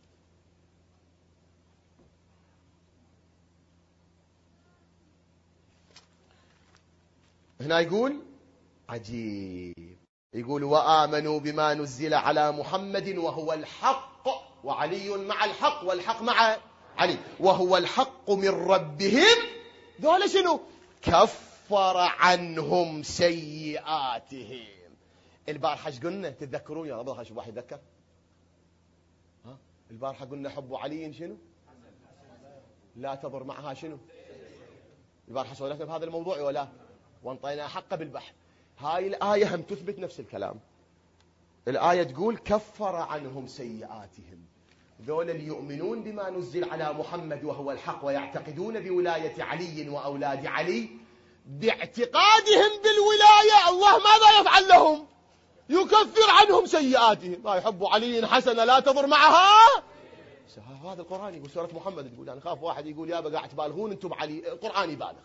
هنا يقول عجيب، يقول وآمنوا بما نزل على محمد وهو الحق، وعلي مع الحق، والحق مع علي، وهو الحق من ربهم. ذولا شنو؟ كفر عنهم سيئاتهم. البارحة ايش قلنا؟ تتذكرون يا رب؟ شوف واحد يتذكر. ها البارحة قلنا حب علي شنو؟ لا تضر معها شنو؟ البارحة سولفنا بهذا الموضوع ولا؟ وانطينا حقه بالبحث. هاي الآية هم تثبت نفس الكلام. الآية تقول كفر عنهم سيئاتهم. ذول اللي يؤمنون بما نزل على محمد وهو الحق ويعتقدون بولاية علي وأولاد علي، باعتقادهم بالولاية الله ماذا يفعل لهم؟ يكفر عنهم سيئاتهم. ما يحب علي حسنة لا تضر معها. هذا القرآن يقول، سورة محمد تقول. أنا خاف واحد يقول يا بقى تبالغون أنتم بعلي. القرآن يبالغ،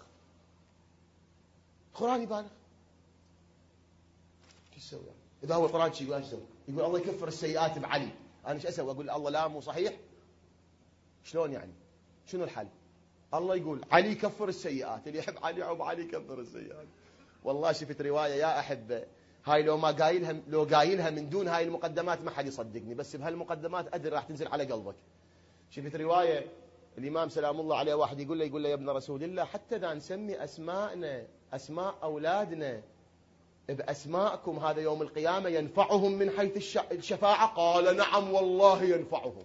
القرآن يبالغ. شو تسوي إذا هو القرآن شو يقول؟ أنا أسوي؟ يقول الله يكفر السيئات بعلي، أنا شو أسوي؟ أقول الله لا مو صحيح؟ شلون يعني؟ شنو الحل؟ الله يقول علي يكفر السيئات، اللي يحب علي أو علي يكفر السيئات. والله شفت رواية يا أحبة، هاي لو ما قايلها، لو قايلها من دون هاي المقدمات ما حد يصدقني، بس بهالمقدمات أدري راح تنزل على قلبك. شفت رواية الإمام سلام الله عليه، واحد يقول له يا ابن رسول الله حتى إذا نسمي أسماءنا أسماء أولادنا بأسماءكم هذا يوم القيامة ينفعهم من حيث الشفاعة؟ قال نعم والله ينفعهم.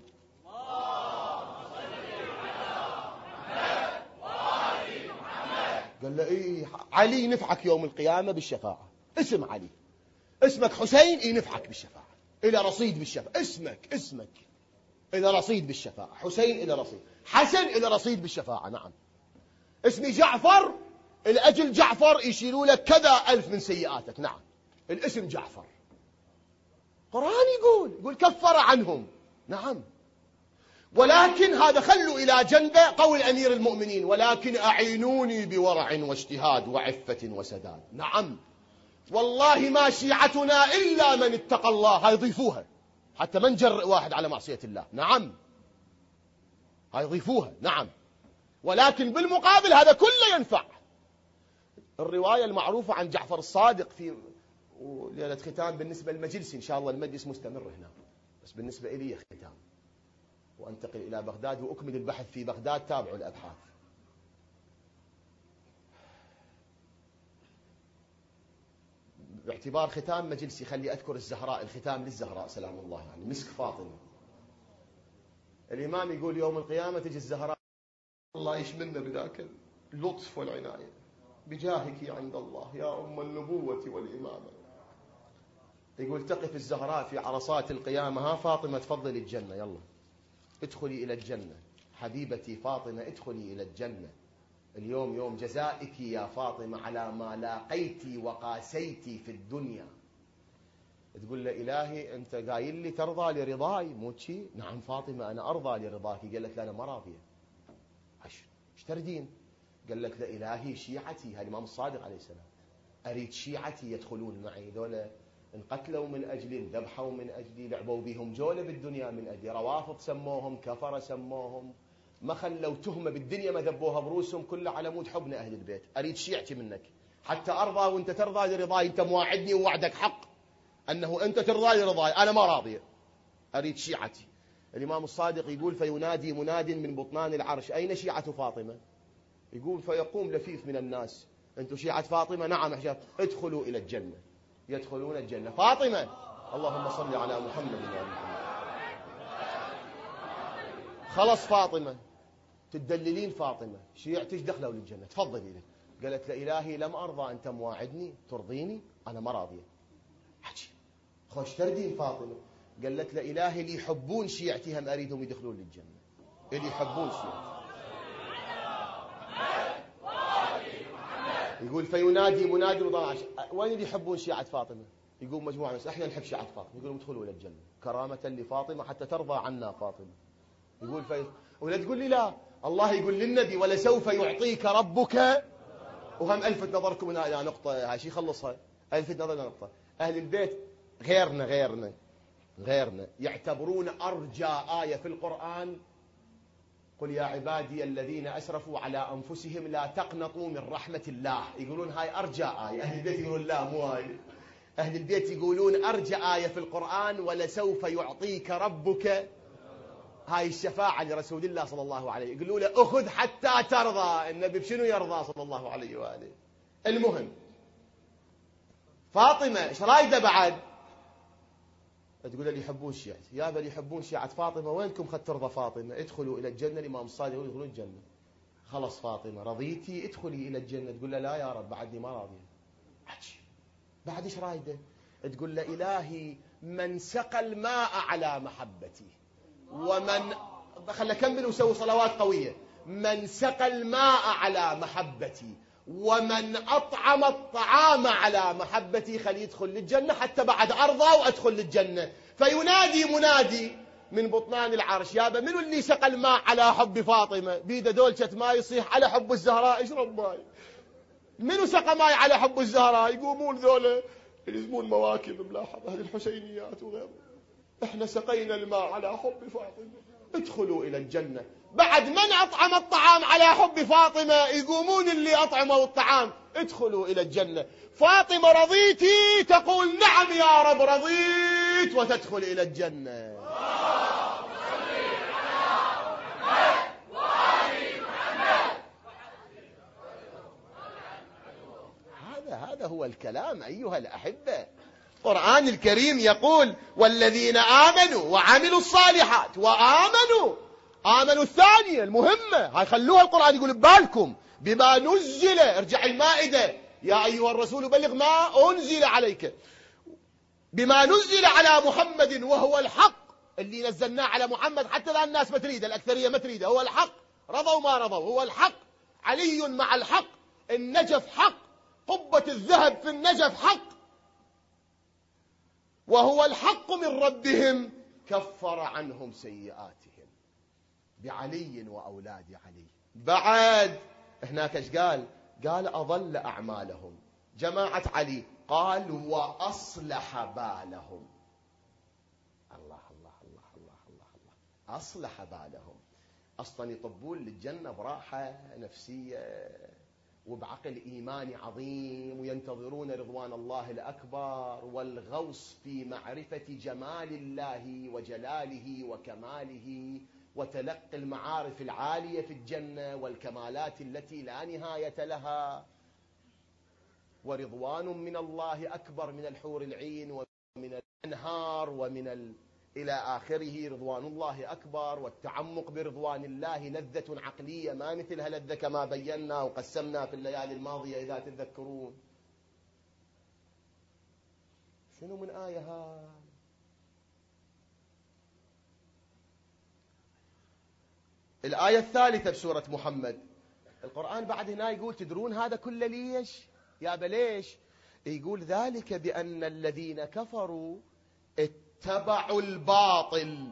قال له إيه علي ينفعك يوم القيامة بالشفاعة، اسم علي، اسمك حسين ينفعك بالشفاعة، إلى رصيد بالشفاعة، اسمك إلى رصيد بالشفاعة، حسين إلى رصيد، حسن إلى رصيد بالشفاعة. نعم. اسمي جعفر الأجل جعفر يشيلوا لك كذا 1000 من سيئاتك. نعم، الاسم جعفر. قرآن يقول كفر عنهم. نعم، ولكن هذا خلوا إلى جنبه قول أمير المؤمنين: ولكن أعينوني بورع واجتهاد وعفة وسداد. نعم، والله ما شيعتنا إلا من اتقى الله. هاي يضيفوها حتى ما نجرئ واحد على معصية الله. نعم، هاي يضيفوها. نعم، ولكن بالمقابل هذا كله ينفع. الرواية المعروفة عن جعفر الصادق في ليلة ختام بالنسبة للمجلسي، إن شاء الله المجلس مستمر هنا، بس بالنسبة إلي ختام، وأنتقل إلى بغداد وأكمل البحث في بغداد. تابعوا الأبحاث. باعتبار ختام مجلسي خلي أذكر الزهراء، الختام للزهراء سلام الله، يعني مسك فاطمة. الإمام يقول يوم القيامة تجي الزهراء، الله يشملنا بذاك اللطف والعناية، بجاهك عند الله يا أم النبوة والإمامة. يقول تقف الزهراء في عرصات القيامة: ها فاطمة تفضلي الجنة، يلا ادخلي إلى الجنة حبيبتي فاطمة، ادخلي إلى الجنة. اليوم يوم جزائك يا فاطمة على ما لاقيتي وقاسيتي في الدنيا. تقول له: إلهي أنت قايل لي ترضى لرضاي مو شي؟ نعم فاطمة أنا أرضى لرضاك. قالت له: أنا ما راضية. ايش تردين؟ قالت له: إلهي شيعتي، هذا الإمام الصادق عليه السلام، أريد شيعتي يدخلون معي، ذولا انقتلوا من أجلي، ذبحوا من أجلي، لعبوا بهم جولة بالدنيا من أجلي، روافض سموهم، كفر سموهم، ما خلوا تهمة بالدنيا ما ذبوها بروسهم، كله على مود حبنا أهل البيت. أريد شيعتي منك حتى أرضى وأنت ترضى لرضاي. أنت مواعدني ووعدك حق أنه أنت ترضى لرضاي، أنا ما راضية، أريد شيعتي. الإمام الصادق يقول: فينادي مناد من بطنان العرش: أين شيعة فاطمة؟ يقول: فيقوم لفيف من الناس: أنتم شيعة فاطمة؟ نعم أحجاب، ادخلوا إلى الجنة. يدخلون الجنة. فاطمة، اللهم صل على محمد وعلى محمد. خلص فاطمة تدللين فاطمة، شيعتش دخلوا للجنة، تفضلي لك. قالت: لا إلهي لم أرضى، أنت مواعدني ترضيني، أنا ما راضية. حكي خوش تردين فاطمة. قالت: لا إلهي اللي يحبون شيعتي هم أريدهم يدخلون للجنة، اللي يحبون شيعتي. يقول: فينادي منادي وين اللي يحبون شيعة فاطمة؟ يقول مجموعة الناس: احنا نحب شيعة فاطمة. يقولون: ادخلوا إلى الجنة كرامة لفاطمة حتى ترضى عنا فاطمة. يقول ولا تقول لي لا، الله يقول للنبي: ولسوف يعطيك ربك. وهم ألفت نظركم إلى نقطة، هاي شيء خلصها، ألفت نظر إلى نقطة. أهل البيت غيرنا يعتبرون أرجى آية في القرآن: قل يا عبادي الذين أسرفوا على أنفسهم لا تقنطوا من رحمة الله. يقولون هاي أرجى آية. أهل البيت يقولون لا مو هاي. أهل البيت يقولون أرجى آية في القرآن: ولسوف يعطيك ربك. هاي الشفاعة لرسول الله صلى الله عليه، يقولوا له: أخذ حتى ترضى. النبي بشنو يرضى صلى الله عليه وآله؟ المهم فاطمة ايش رايدة بعد؟ تقول اللي يحبون شيعة، يا اللي يحبون شيعة فاطمة وينكم خد ترضى فاطمة؟ ادخلوا إلى الجنة. الإمام الصادق يقول: يدخلون الجنة. خلص فاطمة رضيتي ادخلي إلى الجنة. تقول له: لا يا رب بعدني ما راضية. بعد ايش رايدة؟ تقول له: إلهي من سقى الماء على محبتي، ومن خلنا نكمل وسوي صلوات قوية. من سقى الماء على محبتي، ومن أطعم الطعام على محبتي، خلي يدخل للجنة حتى بعد أرضى وأدخل للجنة. فينادي منادي من بطنان العرش: يابا منو اللي سقى الماء على حب فاطمة؟ بيده دولشة ما يصيح على حب الزهراء اشرب ماي. منو سقى ماي على حب الزهراء؟ يقومون ذولا يلزمون مواكب ملاحظة هذه الحسينيات وغيره: احنا سقينا الماء على حب فاطمة، ادخلوا إلى الجنة. بعد من أطعم الطعام على حب فاطمة يقومون اللي أطعموا الطعام: ادخلوا إلى الجنة. فاطمة رضيتي؟ تقول: نعم يا رب رضيت، وتدخل إلى الجنة. هذا هو الكلام أيها الأحبة. القرآن الكريم يقول: والذين آمنوا وعملوا الصالحات آمنوا الثانية المهمة، هاي خلوها القرآن يقول ببالكم: بما نزل، ارجع المائدة: يا أيها الرسول بلغ ما أنزل عليك، بما نزل على محمد وهو الحق. اللي نزلناه على محمد حتى لا الناس ما تريده، الأكثرية ما تريده، هو الحق، رضوا ما رضوا، هو الحق، علي مع الحق، النجف حق، قبة الذهب في النجف حق، وهو الحق من ربهم، كفر عنهم سيئاتهم بعلي وأولاد علي. بعد هناك ايش قال؟ قال أضل أعمالهم جماعة علي، قال وأصلح بالهم. الله الله الله الله الله الله، أصلح بالهم. أصلا يطبون للجنة براحة نفسية وبعقل إيماني عظيم، وينتظرون رضوان الله الأكبر والغوص في معرفة جمال الله وجلاله وكماله، وتلقي المعارف العالية في الجنة والكمالات التي لا نهاية لها، ورضوان من الله أكبر من الحور العين ومن الأنهار ومن إلى آخره. رضوان الله أكبر، والتعمق برضوان الله لذة عقلية ما مثلها لذة كما بينا وقسمنا في الليالي الماضية إذا تتذكرون. شنو من آية هاي؟ الآية الثالثة بسورة محمد. القرآن بعد هنا يقول تدرون هذا كله ليش؟ يا بليش؟ يقول ذلك بأن الذين كفروا اتبعوا الباطل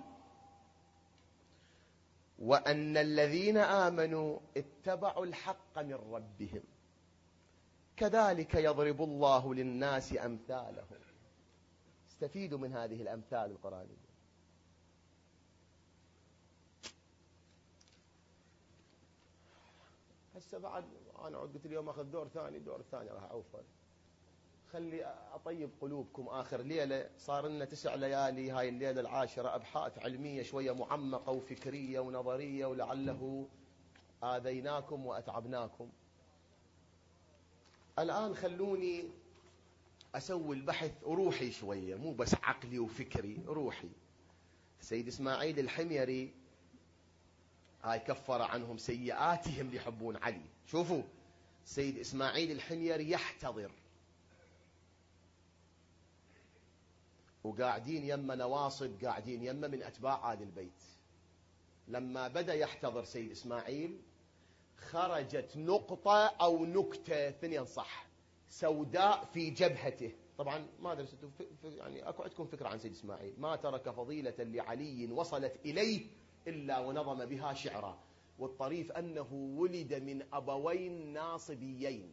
وأن الذين آمنوا اتبعوا الحق من ربهم كذلك يضرب الله للناس أمثالهم. استفيدوا من هذه الأمثال القرآنية. هسه بعد أنا قلت اليوم أخذ دور ثاني، الدور الثاني راح أوصل. خلي أطيب قلوبكم آخر ليلة، صار لنا 9 ليالي، هاي الليلة العاشرة أبحاث علمية شوية معمقة وفكرية ونظرية، ولعله آذيناكم وأتعبناكم. الآن خلوني أسوي البحث روحي شوية، مو بس عقلي وفكري، روحي. سيد إسماعيل الحميري هاي كفر عنهم سيئاتهم ليحبون علي. شوفوا سيد إسماعيل الحميري يحتضر، وقاعدين يما نواصب، قاعدين يما من أتباع آل البيت. لما بدأ يحتضر سيد إسماعيل خرجت نقطة أو نكتة، اثنين صح، سوداء في جبهته. طبعا ما درستوا يعني أكو عندكم فكرة عن سيد إسماعيل، ما ترك فضيلة لعلي وصلت إليه إلا ونظم بها شعرا. والطريف أنه ولد من أبوين ناصبيين،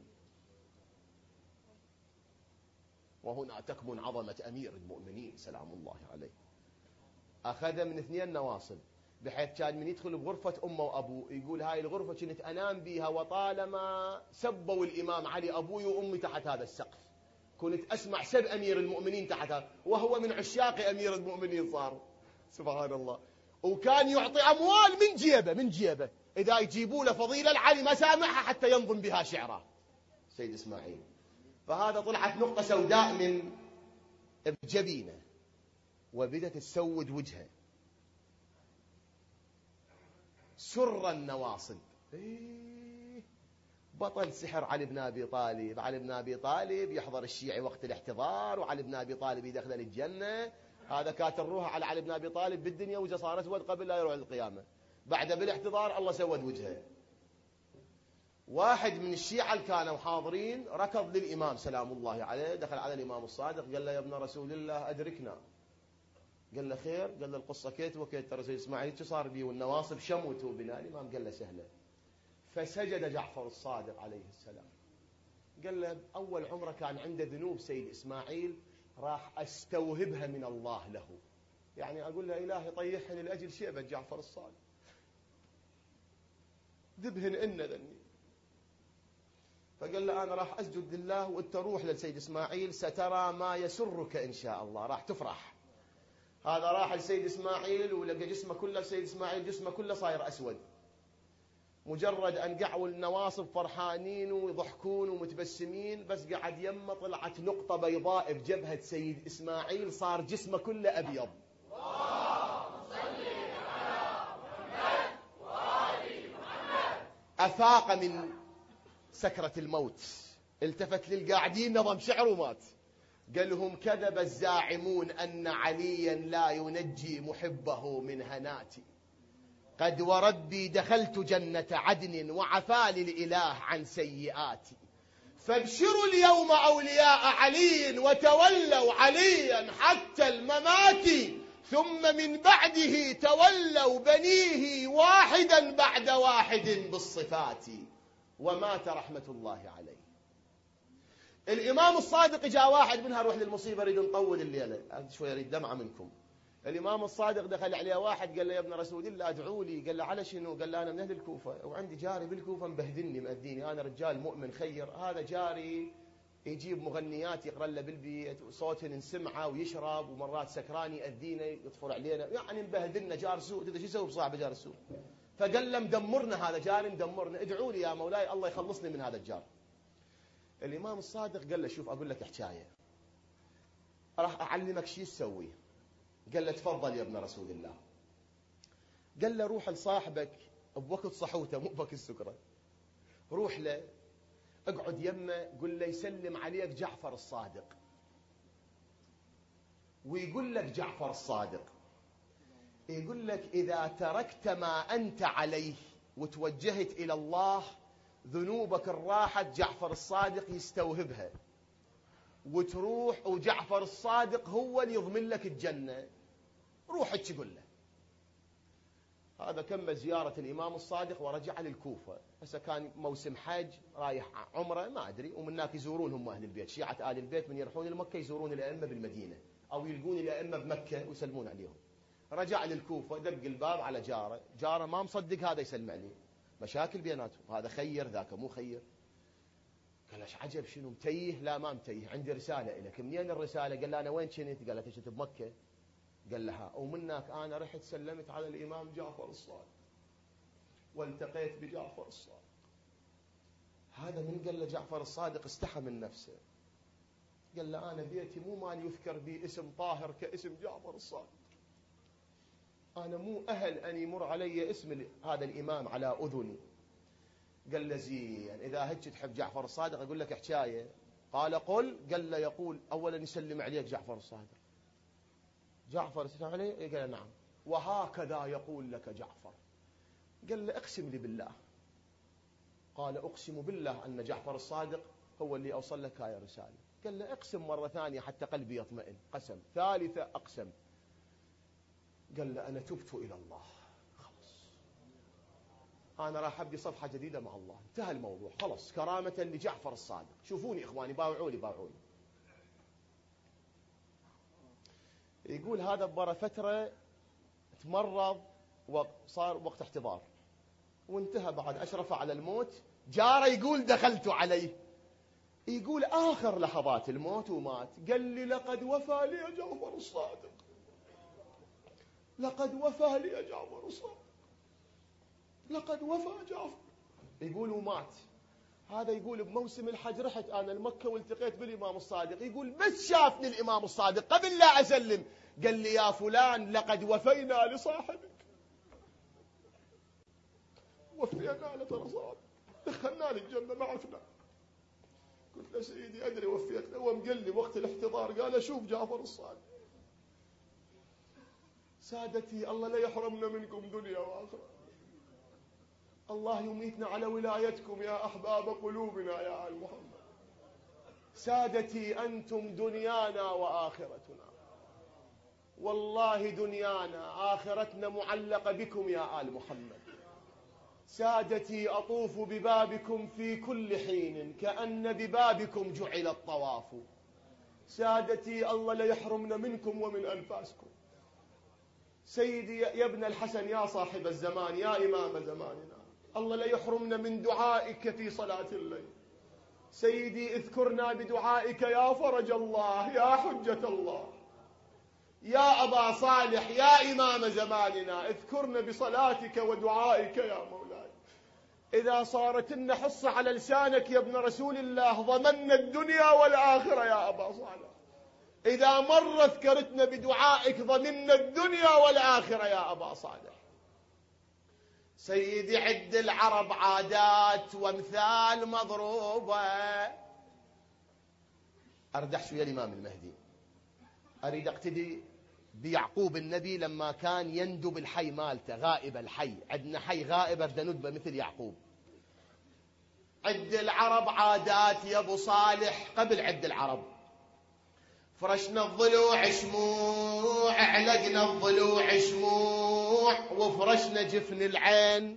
وهنا تكمن عظمة أمير المؤمنين سلام الله عليه. أخذ من 2 نواصب، بحيث كان من يدخل بغرفة أمه وأبوه يقول هاي الغرفة كنت أنام بها، وطالما سبوا الإمام علي أبوي وأمي تحت هذا السقف كنت أسمع سب أمير المؤمنين تحت هذا، وهو من عشاق أمير المؤمنين صار. سبحان الله. وكان يعطي أموال من جيبه إذا يجيبوا له فضيلة العلي ما سامحها حتى ينظم بها شعرا سيد إسماعيل. فهذا طلعت نقطة سوداء من بجبينه، وبدت تسود وجهه. سر النواصب بطل سحر علي بن أبي طالب. علي بن أبي طالب يحضر الشيعي وقت الاحتضار، وعلي بن أبي طالب يدخل الجنة. هذا كانت الروح على علي بن أبي طالب بالدنيا وجه صار أسود قبل لا يروح القيامة. بعد بالاحتضار الله سود وجهه. واحد من الشيعة اللي كانوا حاضرين ركض للإمام سلام الله عليه، دخل على الإمام الصادق قال له يا ابن رسول الله أدركنا. قال له خير؟ قال له القصة كيت وكيت، رسول إسماعيل شو صار بي والنواصب شموتوا بنا. الإمام قال له سهلة. فسجد جعفر الصادق عليه السلام قال له أول عمره كان عنده ذنوب سيد إسماعيل، راح أستوهبها من الله له. يعني أقول له إلهي طيحني لأجل شيبة جعفر الصادق، ذبهن إن ذني. فقال له أنا راح أسجد لله وأنت روح للسيد إسماعيل سترى ما يسرك إن شاء الله، راح تفرح. هذا راح لسيد إسماعيل ولقى جسمه كله، سيد إسماعيل جسمه كله صاير أسود. مجرد أن قعوا النواصب فرحانين ويضحكون ومتبسمين، بس قعد يمه طلعت نقطة بيضاء بجبهة سيد إسماعيل، صار جسمه كله أبيض. اللهم صل على محمد وآل محمد. أفاق من سكرة الموت، التفت للقاعدين نظم شعر ومات. قال لهم كذب الزاعمون أن عليا لا ينجي محبه من هناتي، قد وربي دخلت جنة عدن وعفاني الإله عن سيئاتي. فابشروا اليوم أولياء علي وتولوا عليا حتى الممات، ثم من بعده تولوا بنيه واحدا بعد واحد بالصفات، ومات رحمة الله عليه. الإمام الصادق جاء واحد منها، روح للمصيبة أريد نطول الليلة شوي أريد دمعة منكم. الإمام الصادق دخل عليه واحد قال له يا ابن رسول الله ادعوا لي. قال له على شنو؟ قال له أنا من أهل الكوفة وعندي جاري بالكوفة مبهدلني مأذيني، أنا رجال مؤمن خير، هذا جاري يجيب مغنيات يقرأ له بالبيت وصوتهن نسمعه ويشرب ومرات سكران يأذينا يطفر علينا، يعني مبهدلنا جار سوء. تدري شو يسوي بصاحب جار السوء؟ فقال له مدمرنا هذا جاري مدمرنا، ادعوا لي يا مولاي الله يخلصني من هذا الجار. الإمام الصادق قال له شوف أقول لك حكاية، راح أعلمك شو تسوي. قال له تفضل يا ابن رسول الله. قال له روح لصاحبك بوقت صحوته مو بوقت السكرة، روح له اقعد يمه قل له يسلم عليك جعفر الصادق، ويقول لك جعفر الصادق يقول لك إذا تركت ما أنت عليه وتوجهت إلى الله ذنوبك راحت جعفر الصادق يستوهبها، وتروح وجعفر الصادق هو اللي يضمن لك الجنة. روح تقول له. هذا كمل زيارة الإمام الصادق ورجع للكوفة. هسه كان موسم حج رايح عمره ما أدري، ومن هناك يزورونهم أهل البيت، شيعة آل البيت من يروحون لمكة يزورون الأئمة بالمدينة أو يلقون الأئمة بمكة ويسلمون عليهم. رجع للكوفة دق الباب على جاره، جاره ما مصدق هذا يسلم عليه، مشاكل بيناتهم، هذا خير ذاك مو خير. قال ايش عجب شنو متيه؟ لا ما متيه، عندي رسالة لك. منين الرسالة؟ قال له أنا وين كنت؟ قال له كنت بمكة. قال لها ومنك أنا رحت سلمت على الإمام جعفر الصادق والتقيت بجعفر الصادق. هذا من قال له جعفر الصادق استحى من نفسه، قال له أنا بيتي مو مال يذكر بي اسم طاهر كاسم جعفر الصادق، أنا مو أهل أن يمر علي اسم هذا الإمام على أذني. قال له زين إذا هيك تحب جعفر الصادق أقول لك حكاية. قال قل. قال له يقول أولا يسلم عليك جعفر الصادق. جعفر يسلم عليه؟ قال نعم. وهكذا يقول لك جعفر. قال له اقسم لي بالله. قال أقسم بالله أن جعفر الصادق هو اللي أوصل لك هاي الرسالة. قال له اقسم مرة ثانية حتى قلبي يطمئن. قسم ثالثة أقسم. قال له أنا تبت إلى الله، خلص أنا راح أبدي صفحة جديدة مع الله، انتهى الموضوع خلص، كرامة لجعفر الصادق. شوفوني إخواني، باوعوني باوعوني. يقول هذا برا فترة تمرض وصار وقت احتضار وانتهى بعد أشرف على الموت. جاره يقول دخلت عليه، يقول آخر لحظات الموت ومات. قال لي لقد وفى لي جعفر الصادق، لقد وفى لي جعفر الصادق، لقد وفى جعفر. يقول ومات. هذا يقول بموسم الحج رحت أنا لمكة والتقيت بالإمام الصادق. يقول بس شافني الإمام الصادق قبل لا أسلم قال لي يا فلان لقد وفينا لصاحبك، وفينا له ترى صادق، دخلنا للجنة ما عفنا. قلت له سيدي أدري وفيت. هو مقل لي وقت الاحتضار قال شوف جعفر الصادق. سادتي الله لا يحرمنا منكم دنيا وآخرة، الله يميتنا على ولايتكم يا أحباب قلوبنا يا آل محمد. سادتي أنتم دنيانا وآخرتنا، والله دنيانا آخرتنا معلقة بكم يا آل محمد. سادتي أطوف ببابكم في كل حين كأن ببابكم جعل الطواف. سادتي الله لا يحرمنا منكم ومن أنفاسكم. سيدي يا ابن الحسن يا صاحب الزمان يا إمام زماننا، الله لا يحرمنا من دعائك في صلاة الليل. سيدي اذكرنا بدعائك يا فرج الله يا حجة الله، يا أبا صالح يا إمام زماننا، اذكرنا بصلاتك ودعائك يا مولاي. إذا صارت لنا حصة على لسانك يا ابن رسول الله ضمننا الدنيا والآخرة يا أبا صالح. إذا مر ذكرتنا بدعائك ضمننا الدنيا والآخرة يا أبا صالح. سيدي عد العرب عادات وامثال مضروبة. أردح شوية الإمام المهدي، أريد أقتدي بيعقوب النبي لما كان يندب الحي مالته، غائب الحي، عندنا حي غائب بدنا ندبه مثل يعقوب. عد العرب عادات يا ابو صالح، قبل عد العرب فرشنا الضلوع شموع، علقنا الضلوع شموع، وفرشنا جفن العين،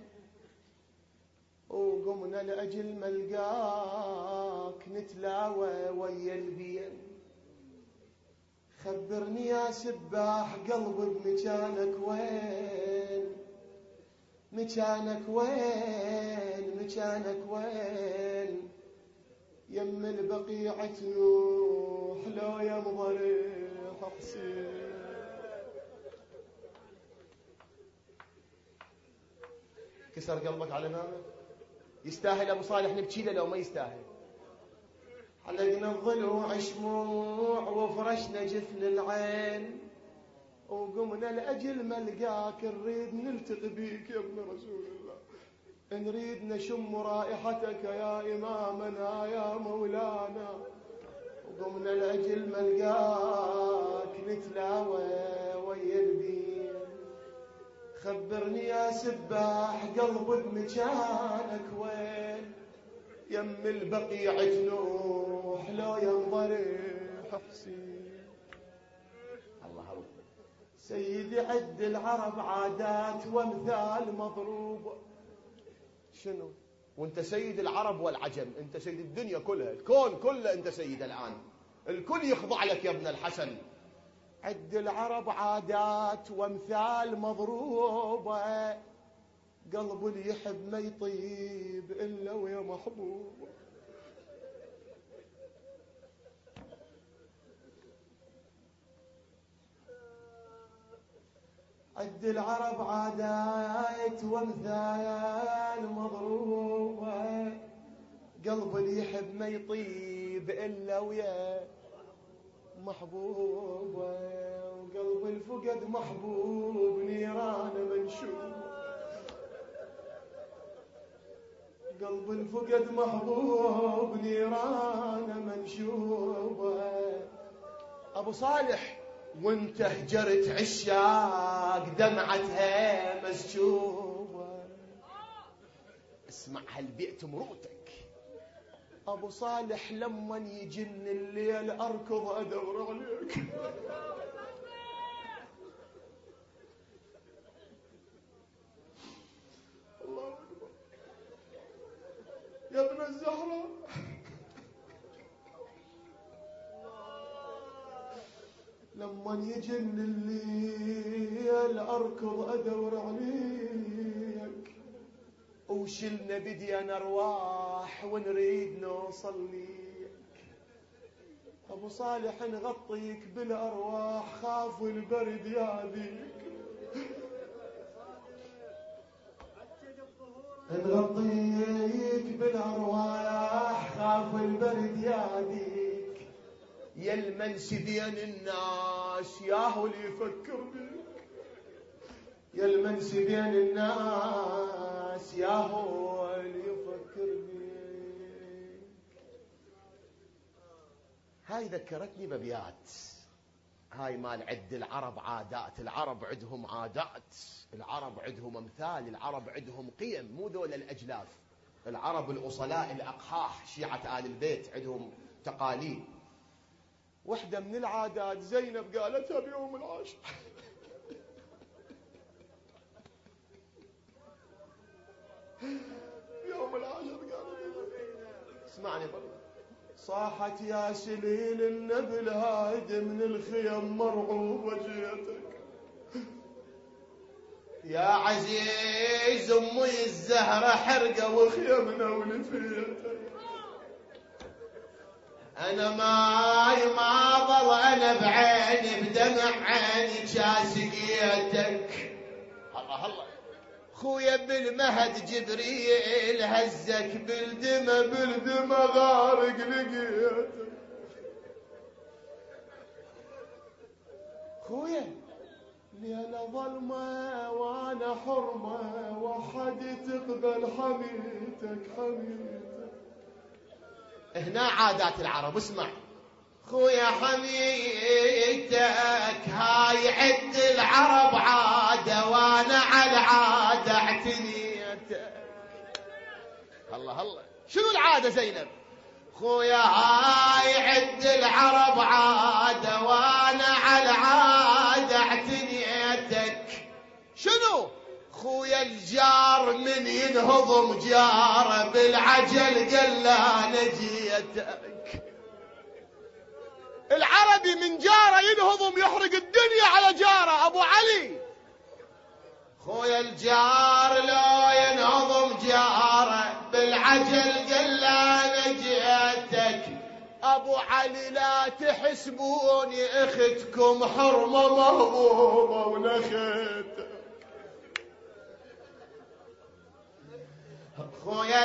وقمنا لأجل ملقاك نتلاوى ويا البين. خبرني يا سباح قلبي بمكانك وين، مكانك وين، مكانك وين، يم البقيعة نوح لو يم ضريح حسين. كسر قلبك على نامك؟ يستاهل ابو صالح نبكي له لو ما يستاهل؟ علقنا الضلوع شموع وفرشنا جفن العين، وقمنا لأجل ملقاك نريد نلتقي بيك يا ابن رسول الله، نريد نشم رائحتك يا إمامنا يا مولانا، وقمنا لأجل ملقاك نتلاوى ويا البين. خبرني يا سباح قلبي بمكانك وين، يم البقيع جنوح لو ينضرح حسين. الله أكبر. سيدي عد العرب عادات وامثال مضروبة. شنو؟ وانت سيد العرب والعجم، انت سيد الدنيا كلها، الكون كله انت سيد الآن، الكل يخضع لك يا ابن الحسن. عد العرب عادات وامثال مضروبة، قلب اللي يحب ما يطيب إلا ويا محبوب. عد العرب عادات وامثال مضروبة، قلب اللي يحب ما يطيب إلا ويا محبوبة، وقلب الفقد محبوب نيران منشوب، قلب الفقد محبوب نيران منشوبة. أبو صالح وانت هجرت عشاق دمعتها مسجوبة، اسمع هالبيت مروتك. أبو صالح لما يجن الليل أركض أدور عليك، الله أكبر يا ابن الزهراء. لما يجن الليل أركض أدور عليك، وشلنا بديان أرواح ونريد نوصل ليك. أبو صالح نغطيك بالأرواح خاف البرد ياذيك، نغطيك بالأرواح خاف البرد ياذيك. يا المنسي بين الناس ياهو اللي يفكر بيك، يا المنسي بين الناس ياهو اللي يفكر بيك. هاي ذكرتني بابيات، هاي مال عد العرب عادات. العرب عندهم عادات، العرب عندهم امثال، العرب عندهم قيم، مو ذول الاجلاف. العرب الاصلاء الاقحاح شيعة آل البيت عندهم تقاليد. وحده من العادات زينب قالتها بيوم العاشر، يوم العاشر قالت، اسمعني برضه، صاحت يا سليل النبل هايد من الخيم مرعوبة جيتك، يا عزيز امي الزهرة حرقة وخيمنا ولفيتك، انا ما ظل انا بعيني بدمع عيني شاسقيتك. الله الله خويا بالمهد جبريل هزك بالدمى غارق لقيتك. خويا ليلة ظلمة وانا حرمة وحد تقبل حميتك. هنا عادات العرب، اسمع. خويا حميتك هاي عد العرب عادة وانا على عادة اعتنيتك. الله الله، شنو العادة زينب؟ خويا هاي عد العرب عادة وانا على عادة اعتنيتك. شنو؟ خويا الجار من ينهضم جاره بالعجل قال له نجيتك. العربي من جاره ينهضم يحرق الدنيا على جاره. ابو علي خويا الجار لو ينهضم جاره بالعجل قال له نجيتك. ابو علي لا تحسبوني اختكم حرمه مهضومه ونختك. خويا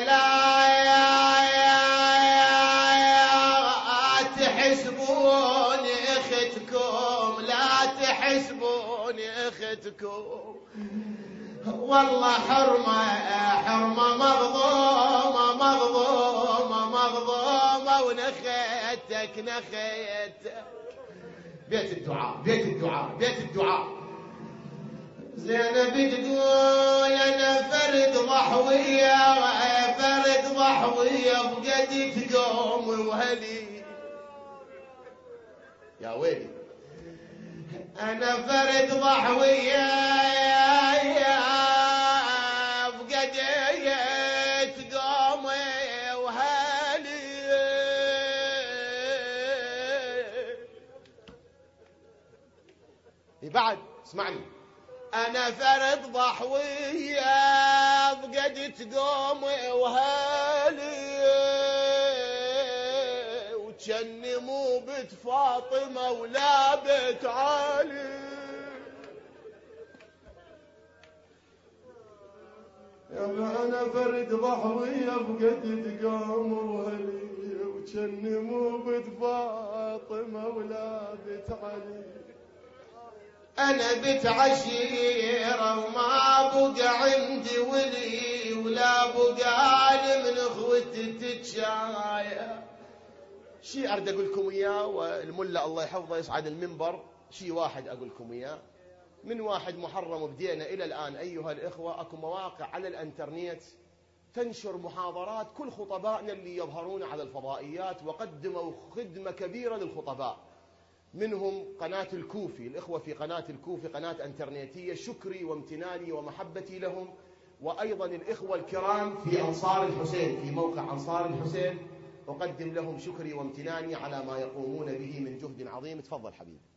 لا تحسبوني اختكم، لا تحسبوني اختكم، والله حرمه حرمه مظلومه مظلومه مظلومه ونختك نختك. بيت الدعاء بيت الدعاء بيت الدعاء. زينب تقول انا فرد ضحويه فرد ضحويه بقدت قوم وهلي. يا ويلي انا فرد ضحويه بقدت قوم وهلي. بعد اسمعني، أنا فرد ضحوية بقدت قوم وهالي وجني مو بنت فاطمة ولا بنت علي. أنا فرد ضحوية بقدت قوم وهالي وجني مو بنت فاطمة ولا بنت علي. أنا بنت عشيرة وما بقى عندي ولي ولا بقى من أخوتي تتشايا. شي أرد أقول لكم إياه، والملا الله يحفظه يصعد المنبر. شي واحد أقول لكم إياه، من 1 محرم بدينا إلى الآن أيها الإخوة أكو مواقع على الإنترنت تنشر محاضرات كل خطبائنا اللي يظهرون على الفضائيات، وقدموا خدمة كبيرة للخطباء. منهم قناة الكوفي، الإخوة في قناة الكوفي قناة انترنتية، شكري وامتناني ومحبتي لهم. وأيضا الإخوة الكرام في أنصار الحسين، في موقع أنصار الحسين، أقدم لهم شكري وامتناني على ما يقومون به من جهد عظيم. تفضل حبيبي.